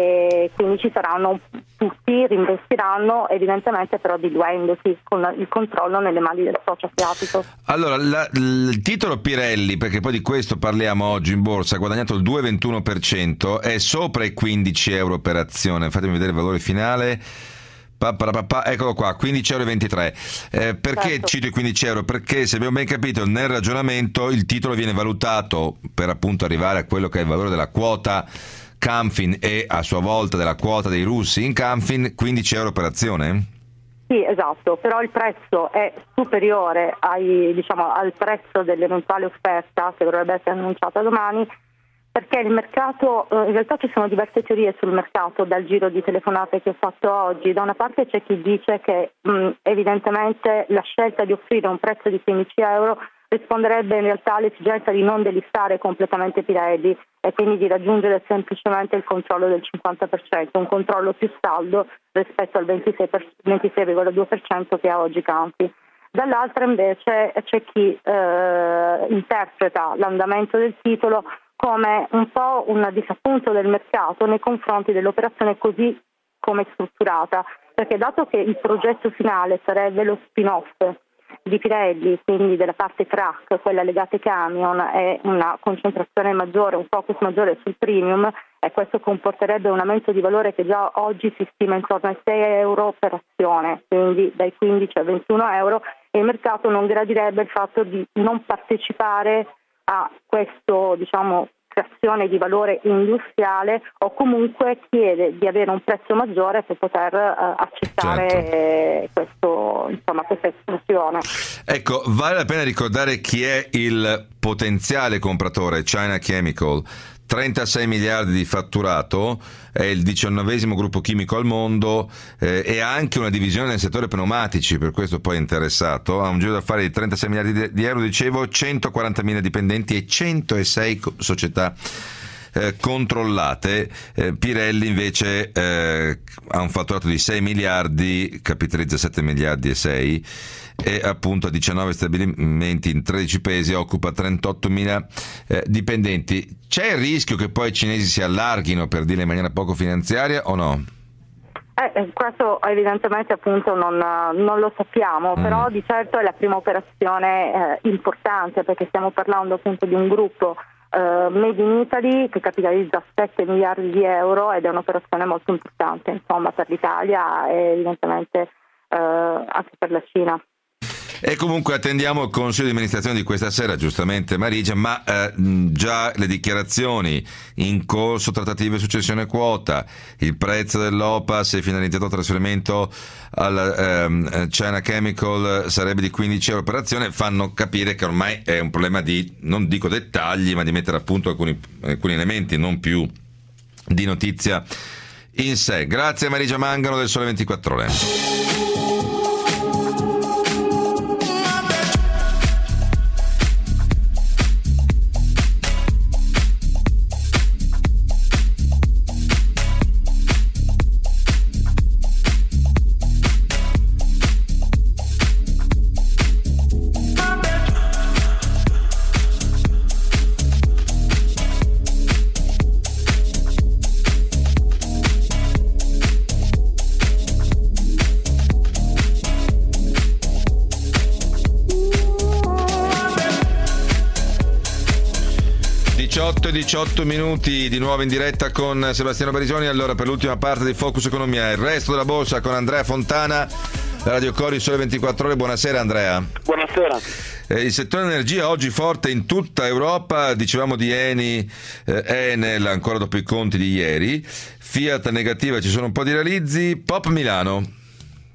Speaker 7: e quindi ci saranno tutti, reinvestiranno evidentemente però diluendosi con il controllo nelle mani del socio asiatico.
Speaker 2: Allora, la, il titolo Pirelli, perché poi di questo parliamo oggi in borsa, ha guadagnato il due virgola ventuno per cento, è sopra i quindici euro per azione. Fatemi vedere il valore finale. Pa, pa, pa, pa, eccolo qua, quindici virgola ventitré euro. Eh, perché certo. Cito i quindici euro? Perché, se abbiamo ben capito, nel ragionamento il titolo viene valutato per appunto arrivare a quello che è il valore della quota Camfin e a sua volta della quota dei russi in Camfin, quindici euro per azione?
Speaker 7: Sì, esatto, però il prezzo è superiore ai, diciamo, al prezzo dell'eventuale offerta che dovrebbe essere annunciata domani, perché il mercato, in realtà ci sono diverse teorie sul mercato dal giro di telefonate che ho fatto oggi. Da una parte c'è chi dice che mh, evidentemente la scelta di offrire un prezzo di quindici euro risponderebbe in realtà all'esigenza di non delistare completamente Pirelli e quindi di raggiungere semplicemente il controllo del cinquanta per cento, un controllo più saldo rispetto al ventisei virgola due per cento che ha oggi Camfin. Dall'altra invece c'è chi eh, interpreta l'andamento del titolo come un po' un disappunto del mercato nei confronti dell'operazione così come strutturata, perché dato che il progetto finale sarebbe lo spin-off di Pirelli, quindi della parte truck, quella legata ai camion, e una concentrazione maggiore, un focus maggiore sul premium, e questo comporterebbe un aumento di valore che già oggi si stima intorno ai sei euro per azione, quindi dai quindici a ventuno euro, e il mercato non gradirebbe il fatto di non partecipare a questo, diciamo, creazione di valore industriale, o comunque chiede di avere un prezzo maggiore per poter uh, accettare certo. questo, insomma, questa esclusione.
Speaker 2: Ecco, vale la pena ricordare chi è il potenziale compratore. China Chemical, trentasei miliardi di fatturato, è il diciannovesimo gruppo chimico al mondo eh, e ha anche una divisione nel settore pneumatici, per questo poi è interessato. Ha un giro d'affari di trentasei miliardi di, di euro, dicevo, centoquarantamila dipendenti e centosei co- società eh, controllate. eh, Pirelli invece eh, ha un fatturato di sei miliardi, capitalizza sette miliardi e sei, e appunto a diciannove stabilimenti in tredici paesi, occupa trentottomila eh, dipendenti. C'è il rischio che poi i cinesi si allarghino, per dire in maniera poco finanziaria, o no?
Speaker 7: Eh, questo evidentemente appunto non, non lo sappiamo, mm. però di certo è la prima operazione eh, importante, perché stiamo parlando appunto di un gruppo eh, made in Italy che capitalizza sette miliardi di euro ed è un'operazione molto importante, insomma, per l'Italia e evidentemente eh, anche per la Cina.
Speaker 2: E comunque attendiamo il consiglio di amministrazione di questa sera, giustamente Marigia, ma eh, già le dichiarazioni, in corso trattative successione quota, il prezzo dell'O P A se finalizzato al trasferimento alla ehm, China Chemical sarebbe di quindici euro per azione, fanno capire che ormai è un problema di, non dico dettagli, ma di mettere a punto alcuni, alcuni elementi, non più di notizia in sé. Grazie a Marigia Mangano del Sole ventiquattro Ore. diciotto e diciotto minuti di nuovo in diretta con Sebastiano Barisoni. Allora, per l'ultima parte di Focus Economia, il resto della borsa con Andrea Fontana, Radio Cori Sole ventiquattro Ore. Buonasera Andrea.
Speaker 8: Buonasera.
Speaker 2: Eh, il settore energia oggi forte in tutta Europa, dicevamo di Eni, eh, Enel ancora dopo i conti di ieri, Fiat negativa, ci sono un po' di realizzi. Pop Milano.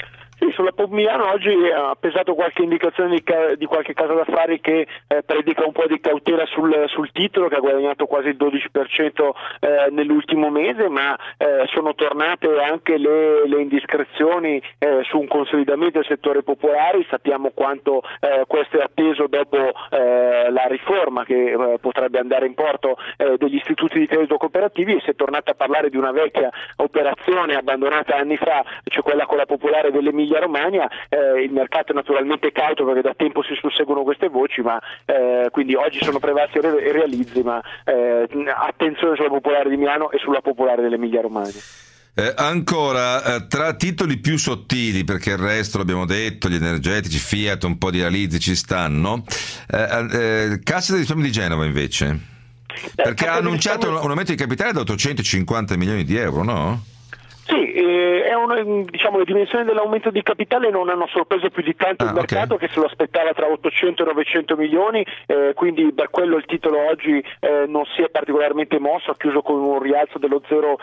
Speaker 8: Sì, sulla Pomigliano oggi ha pesato qualche indicazione di, ca- di qualche casa d'affari che eh, predica un po' di cautela sul, sul titolo, che ha guadagnato quasi il dodici per cento eh, nell'ultimo mese, ma eh, sono tornate anche le, le indiscrezioni eh, su un consolidamento del settore popolare. Sappiamo quanto eh, questo è atteso dopo eh, la riforma che eh, potrebbe andare in porto eh, degli istituti di credito cooperativi, e si è tornata a parlare di una vecchia operazione abbandonata anni fa, cioè quella con la Popolare dell'Emilia Romagna. Eh, il mercato è naturalmente cauto perché da tempo si susseguono queste voci, ma eh, quindi oggi sono prevalsi i realizzi, ma eh, attenzione sulla Popolare di Milano e sulla Popolare dell'Emilia Romagna.
Speaker 2: Eh, ancora, eh, tra titoli più sottili, perché il resto l'abbiamo detto, gli energetici, Fiat, un po' di realizzi ci stanno, eh, eh, Cassa dei Risparmi di Genova invece, perché ha annunciato un aumento di capitale da ottocentocinquanta milioni di euro, no?
Speaker 8: Sì, eh, è una, diciamo, le dimensioni dell'aumento di capitale non hanno sorpreso più di tanto
Speaker 2: ah,
Speaker 8: il mercato,
Speaker 2: okay.
Speaker 8: che se lo aspettava tra ottocento e novecento milioni, eh, quindi per quello il titolo oggi eh, non si è particolarmente mosso, ha chiuso con un rialzo dello zero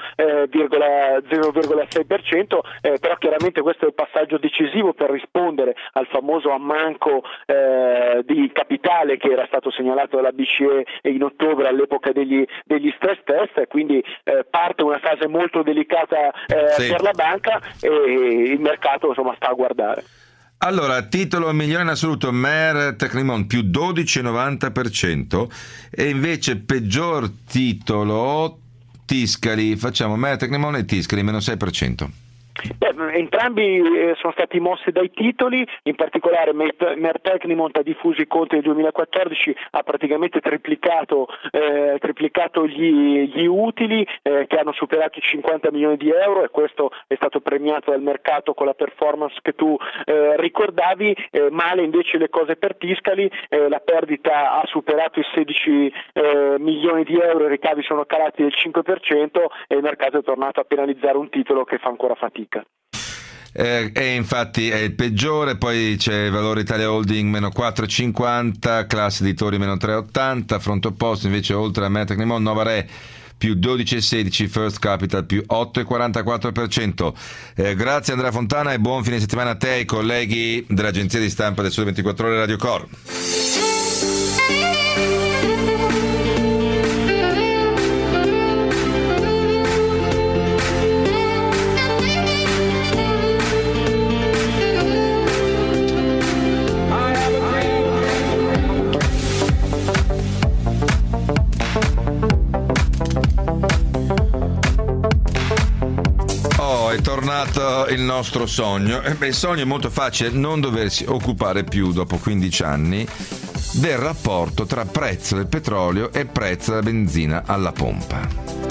Speaker 8: virgola sei per cento, eh, però chiaramente questo è il passaggio decisivo per rispondere al famoso ammanco eh, di capitale che era stato segnalato dalla B C E in ottobre all'epoca degli, degli stress test, e quindi eh, parte una fase molto delicata Eh, sì. per la banca, e il mercato insomma sta a guardare.
Speaker 2: Allora, titolo migliore in assoluto Mer Tecnimont più dodici virgola novanta per cento, e invece peggior titolo Tiscali, facciamo Mer Tecnimont e Tiscali meno sei per cento.
Speaker 8: Beh, entrambi eh, sono stati mossi dai titoli, in particolare Mertecnimont ha diffuso i conti del duemilaquattordici, ha praticamente triplicato, eh, triplicato gli, gli utili eh, che hanno superato i cinquanta milioni di euro, e questo è stato premiato dal mercato con la performance che tu eh, ricordavi. Eh, male invece le cose per Tiscali, eh, la perdita ha superato i sedici eh, milioni di euro, i ricavi sono calati del cinque per cento e il mercato è tornato a penalizzare un titolo che fa ancora fatica.
Speaker 2: Eh, e infatti è il peggiore. Poi c'è Valore Italia Holding meno quattro virgola cinquanta, Classe Editori meno tre virgola ottanta, Fronte Opposto invece oltre a Mertecnimont, Nova Re più dodici virgola sedici, First Capital più otto virgola quarantaquattro per cento. Eh, grazie Andrea Fontana e buon fine settimana a te e ai colleghi dell'agenzia di stampa del Sole ventiquattro Ore Radio Cor. È tornato il nostro sogno. Eh beh, il sogno è molto facile: non doversi occupare più dopo quindici anni del rapporto tra prezzo del petrolio e prezzo della benzina alla pompa.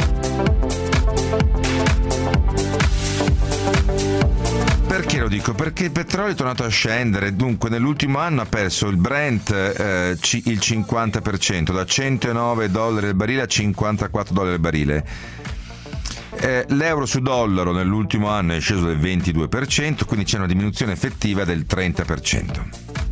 Speaker 2: Perché lo dico? Perché il petrolio è tornato a scendere, dunque nell'ultimo anno ha perso il Brent eh, c- il cinquanta per cento, da centonove dollari al barile a cinquantaquattro dollari al barile. Eh, l'euro su dollaro nell'ultimo anno è sceso del ventidue per cento, quindi c'è una diminuzione effettiva del trenta per cento.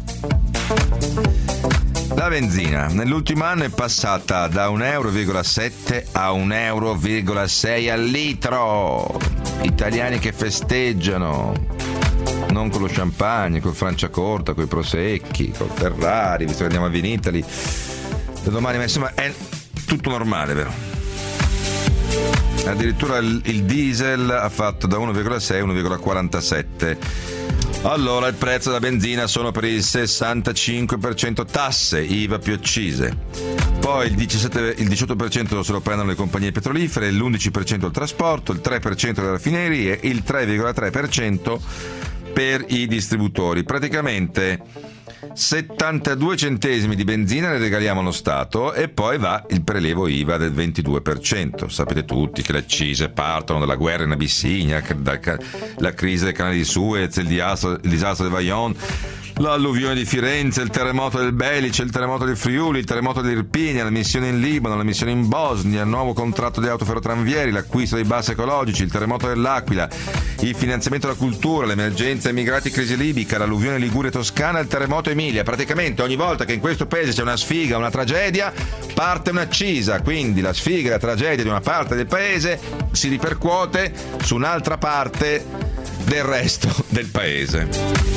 Speaker 2: La benzina nell'ultimo anno è passata da un euro virgola sette a un euro virgola sei al litro. Italiani che festeggiano, non con lo champagne, col Franciacorta, coi prosecchi, col Ferrari, visto che andiamo a Vinitaly da domani, ma insomma è tutto normale, vero? Addirittura il, il diesel ha fatto da uno virgola sei a uno virgola quarantasette. Allora il prezzo della benzina sono per il sessantacinque per cento tasse, I V A più accise. Poi il, diciassette, il diciotto per cento se lo prendono le compagnie petrolifere, l'undici per cento il trasporto, il tre per cento le raffinerie, il tre virgola tre per cento per i distributori. Praticamente settantadue centesimi di benzina le regaliamo allo Stato e poi va il prelevo I V A del ventidue per cento. Sapete tutti che le accise partono dalla guerra in Abissinia, la crisi del canale di Suez, il disastro, il disastro del Vajont, l'alluvione di Firenze, il terremoto del Belice, il terremoto del Friuli, il terremoto dell'Irpinia, la missione in Libano, la missione in Bosnia, il nuovo contratto di autoferrotranvieri, l'acquisto dei bus ecologici, il terremoto dell'Aquila, il finanziamento alla cultura, l'emergenza immigrati, crisi libica, l'alluvione Liguria Toscana, il terremoto Emilia. Praticamente ogni volta che in questo paese c'è una sfiga, una tragedia, parte un'accisa, quindi la sfiga e la tragedia di una parte del paese si ripercuote su un'altra parte del resto del paese.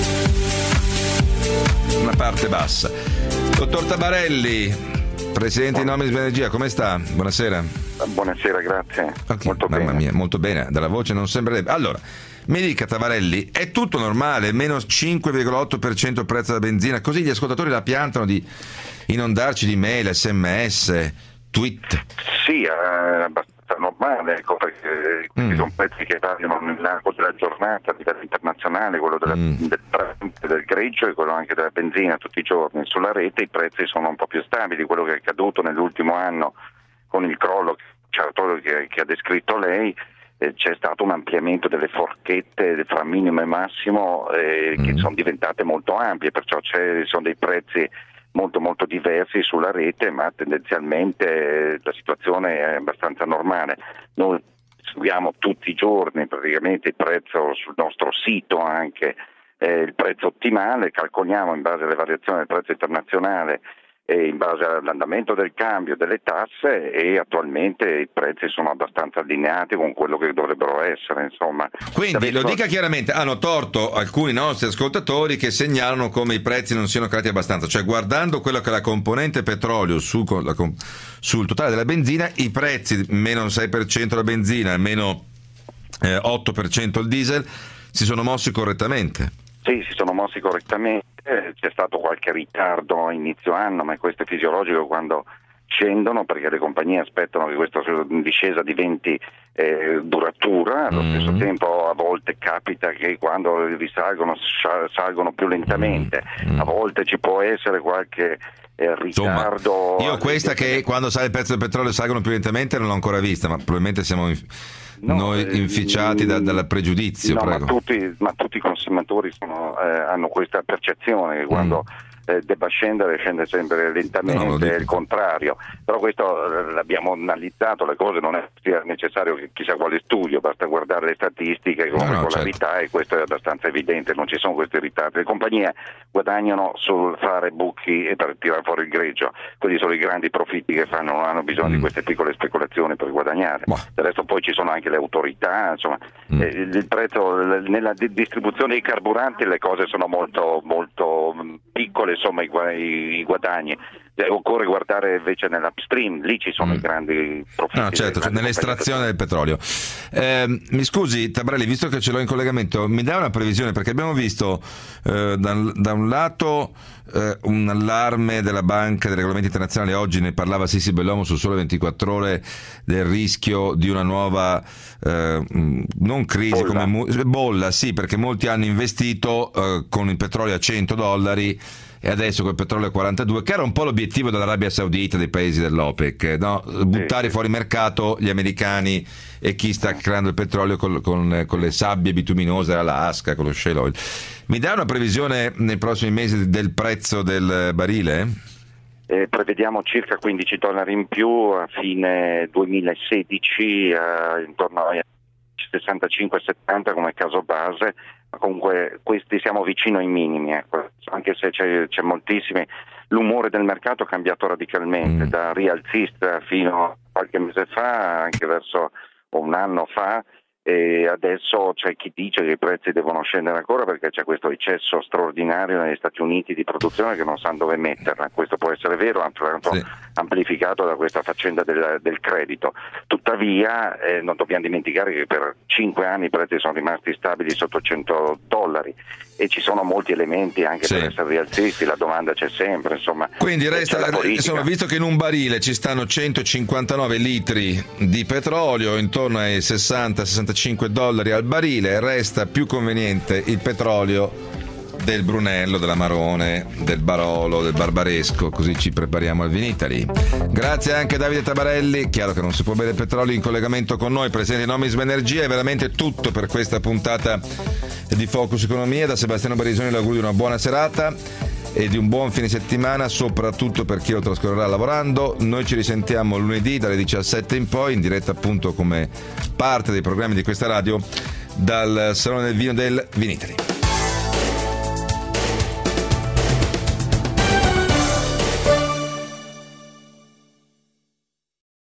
Speaker 2: Una parte bassa. Dottor Tabarelli, presidente di Nomis Energia, come sta? Buonasera.
Speaker 9: Buonasera, grazie.
Speaker 2: Okay,
Speaker 9: molto
Speaker 2: mamma
Speaker 9: bene.
Speaker 2: mia, molto bene, dalla voce non sembrerebbe. Allora, mi dica Tabarelli, è tutto normale, meno cinque virgola otto per cento il prezzo della benzina, così gli ascoltatori la piantano di inondarci di mail, sms, tweet?
Speaker 9: Sì, è abbastanza normale, ecco, perché mm. ci sono prezzi che variano nell'arco della giornata a livello internazionale, quello della, mm. del, del greggio e quello anche della benzina tutti i giorni. Sulla rete i prezzi sono un po' più stabili, quello che è accaduto nell'ultimo anno con il crollo che, che ha descritto lei. Eh, c'è stato un ampliamento delle forchette fra minimo e massimo eh, mm. che sono diventate molto ampie, perciò ci sono dei prezzi molto molto diversi sulla rete, ma tendenzialmente eh, la situazione è abbastanza normale. Noi seguiamo tutti i giorni praticamente il prezzo sul nostro sito, anche eh, il prezzo ottimale, calcoliamo in base alle variazioni del prezzo internazionale e in base all'andamento del cambio, delle tasse, e attualmente i prezzi sono abbastanza allineati con quello che dovrebbero essere, insomma.
Speaker 2: Quindi lo dica chiaramente, hanno torto alcuni nostri ascoltatori che segnalano come i prezzi non siano calati abbastanza, cioè guardando quello che è la componente petrolio sul, la, sul totale della benzina, i prezzi meno sei per cento la benzina, meno eh, otto per cento il diesel, si sono mossi correttamente.
Speaker 9: Sì, si sono mossi correttamente, c'è stato qualche ritardo a inizio anno, ma questo è fisiologico quando scendono, perché le compagnie aspettano che questa discesa diventi eh, duratura. Allo mm-hmm. stesso tempo a volte capita che quando risalgono salgono più lentamente, mm-hmm. a volte ci può essere qualche eh, ritardo.
Speaker 2: Insomma, io questa che quando sale il prezzo del petrolio salgono più lentamente non l'ho ancora vista, ma probabilmente siamo in... No, noi inficiati da, dal pregiudizio.
Speaker 9: No,
Speaker 2: prego.
Speaker 9: Ma, tutti, ma tutti i consumatori sono, eh, hanno questa percezione che quando mm. eh, debba scendere scende sempre lentamente, no, è il contrario. Però questo eh, l'abbiamo analizzato, le cose non è necessario che chissà quale studio, basta guardare le statistiche con
Speaker 2: no,
Speaker 9: regolarità, certo. E questo è abbastanza evidente, non ci sono questi ritardi. Le compagnie guadagnano sul fare buchi e per tirare fuori il greggio, quelli sono i grandi profitti che fanno, non hanno bisogno mm. di queste piccole speculazioni per guadagnare. Boh. Del resto poi ci sono anche le autorità, insomma, mm. eh, il prezzo nella di- distribuzione dei carburanti le cose sono molto molto piccole, insomma, i, i guadagni. Eh, occorre guardare invece nell'upstream, lì ci sono mm. i grandi profitti.
Speaker 2: No, certo, cioè nell'estrazione del petrolio. Eh, mi scusi Tabarelli, visto che ce l'ho in collegamento, mi dà una previsione, perché abbiamo visto eh, da, da un lato eh, un allarme della Banca dei Regolamenti Internazionali, oggi ne parlava Sissi Bellomo su Sole ventiquattro Ore, del rischio di una nuova eh, non crisi, bolla. come bolla, sì, perché molti hanno investito eh, con il petrolio a cento dollari e adesso col petrolio a quarantadue, che era un po' l'obiettivo dell'Arabia Saudita, dei paesi dell'OPEC, no? Buttare
Speaker 9: sì.
Speaker 2: fuori mercato gli americani e chi sta creando il petrolio con, con, con le sabbie bituminose dell'Alaska, con lo shale oil. Mi dà una previsione nei prossimi mesi del prezzo del barile?
Speaker 9: Eh, prevediamo circa quindici dollari in più a fine duemilasedici, eh, intorno a sessantacinque settanta come caso base, ma comunque questi siamo vicino ai minimi, ecco. Anche se c'è, c'è moltissimi, l'umore del mercato è cambiato radicalmente, mm. da rialzista fino a qualche mese fa, anche verso un anno fa, e adesso c'è chi dice che i prezzi devono scendere ancora perché c'è questo eccesso straordinario negli Stati Uniti di produzione che non sanno dove metterla. Questo può essere vero, sì. amplificato da questa faccenda del, del credito. Tuttavia eh, non dobbiamo dimenticare che per cinque anni i prezzi sono rimasti stabili sotto cento dollari e ci sono molti elementi anche sì. per essere rialzisti, la domanda c'è sempre, insomma.
Speaker 2: Quindi resta, insomma, visto che in un barile ci stanno centocinquantanove litri di petrolio, intorno ai sessanta sessantacinque dollari al barile, resta più conveniente il petrolio del Brunello, dell'Amarone, del Barolo, del Barbaresco, così ci prepariamo al Vinitaly. Grazie anche a Davide Tabarelli, chiaro che non si può bere il petrolio, in collegamento con noi, presidente di Nomis Energia. È veramente tutto per questa puntata di Focus Economia. Da Sebastiano Barisoni l'augurio di una buona serata e di un buon fine settimana, soprattutto per chi lo trascorrerà lavorando. Noi ci risentiamo lunedì dalle diciassette in poi, in diretta appunto come parte dei programmi di questa radio dal Salone del Vino del Vinitaly.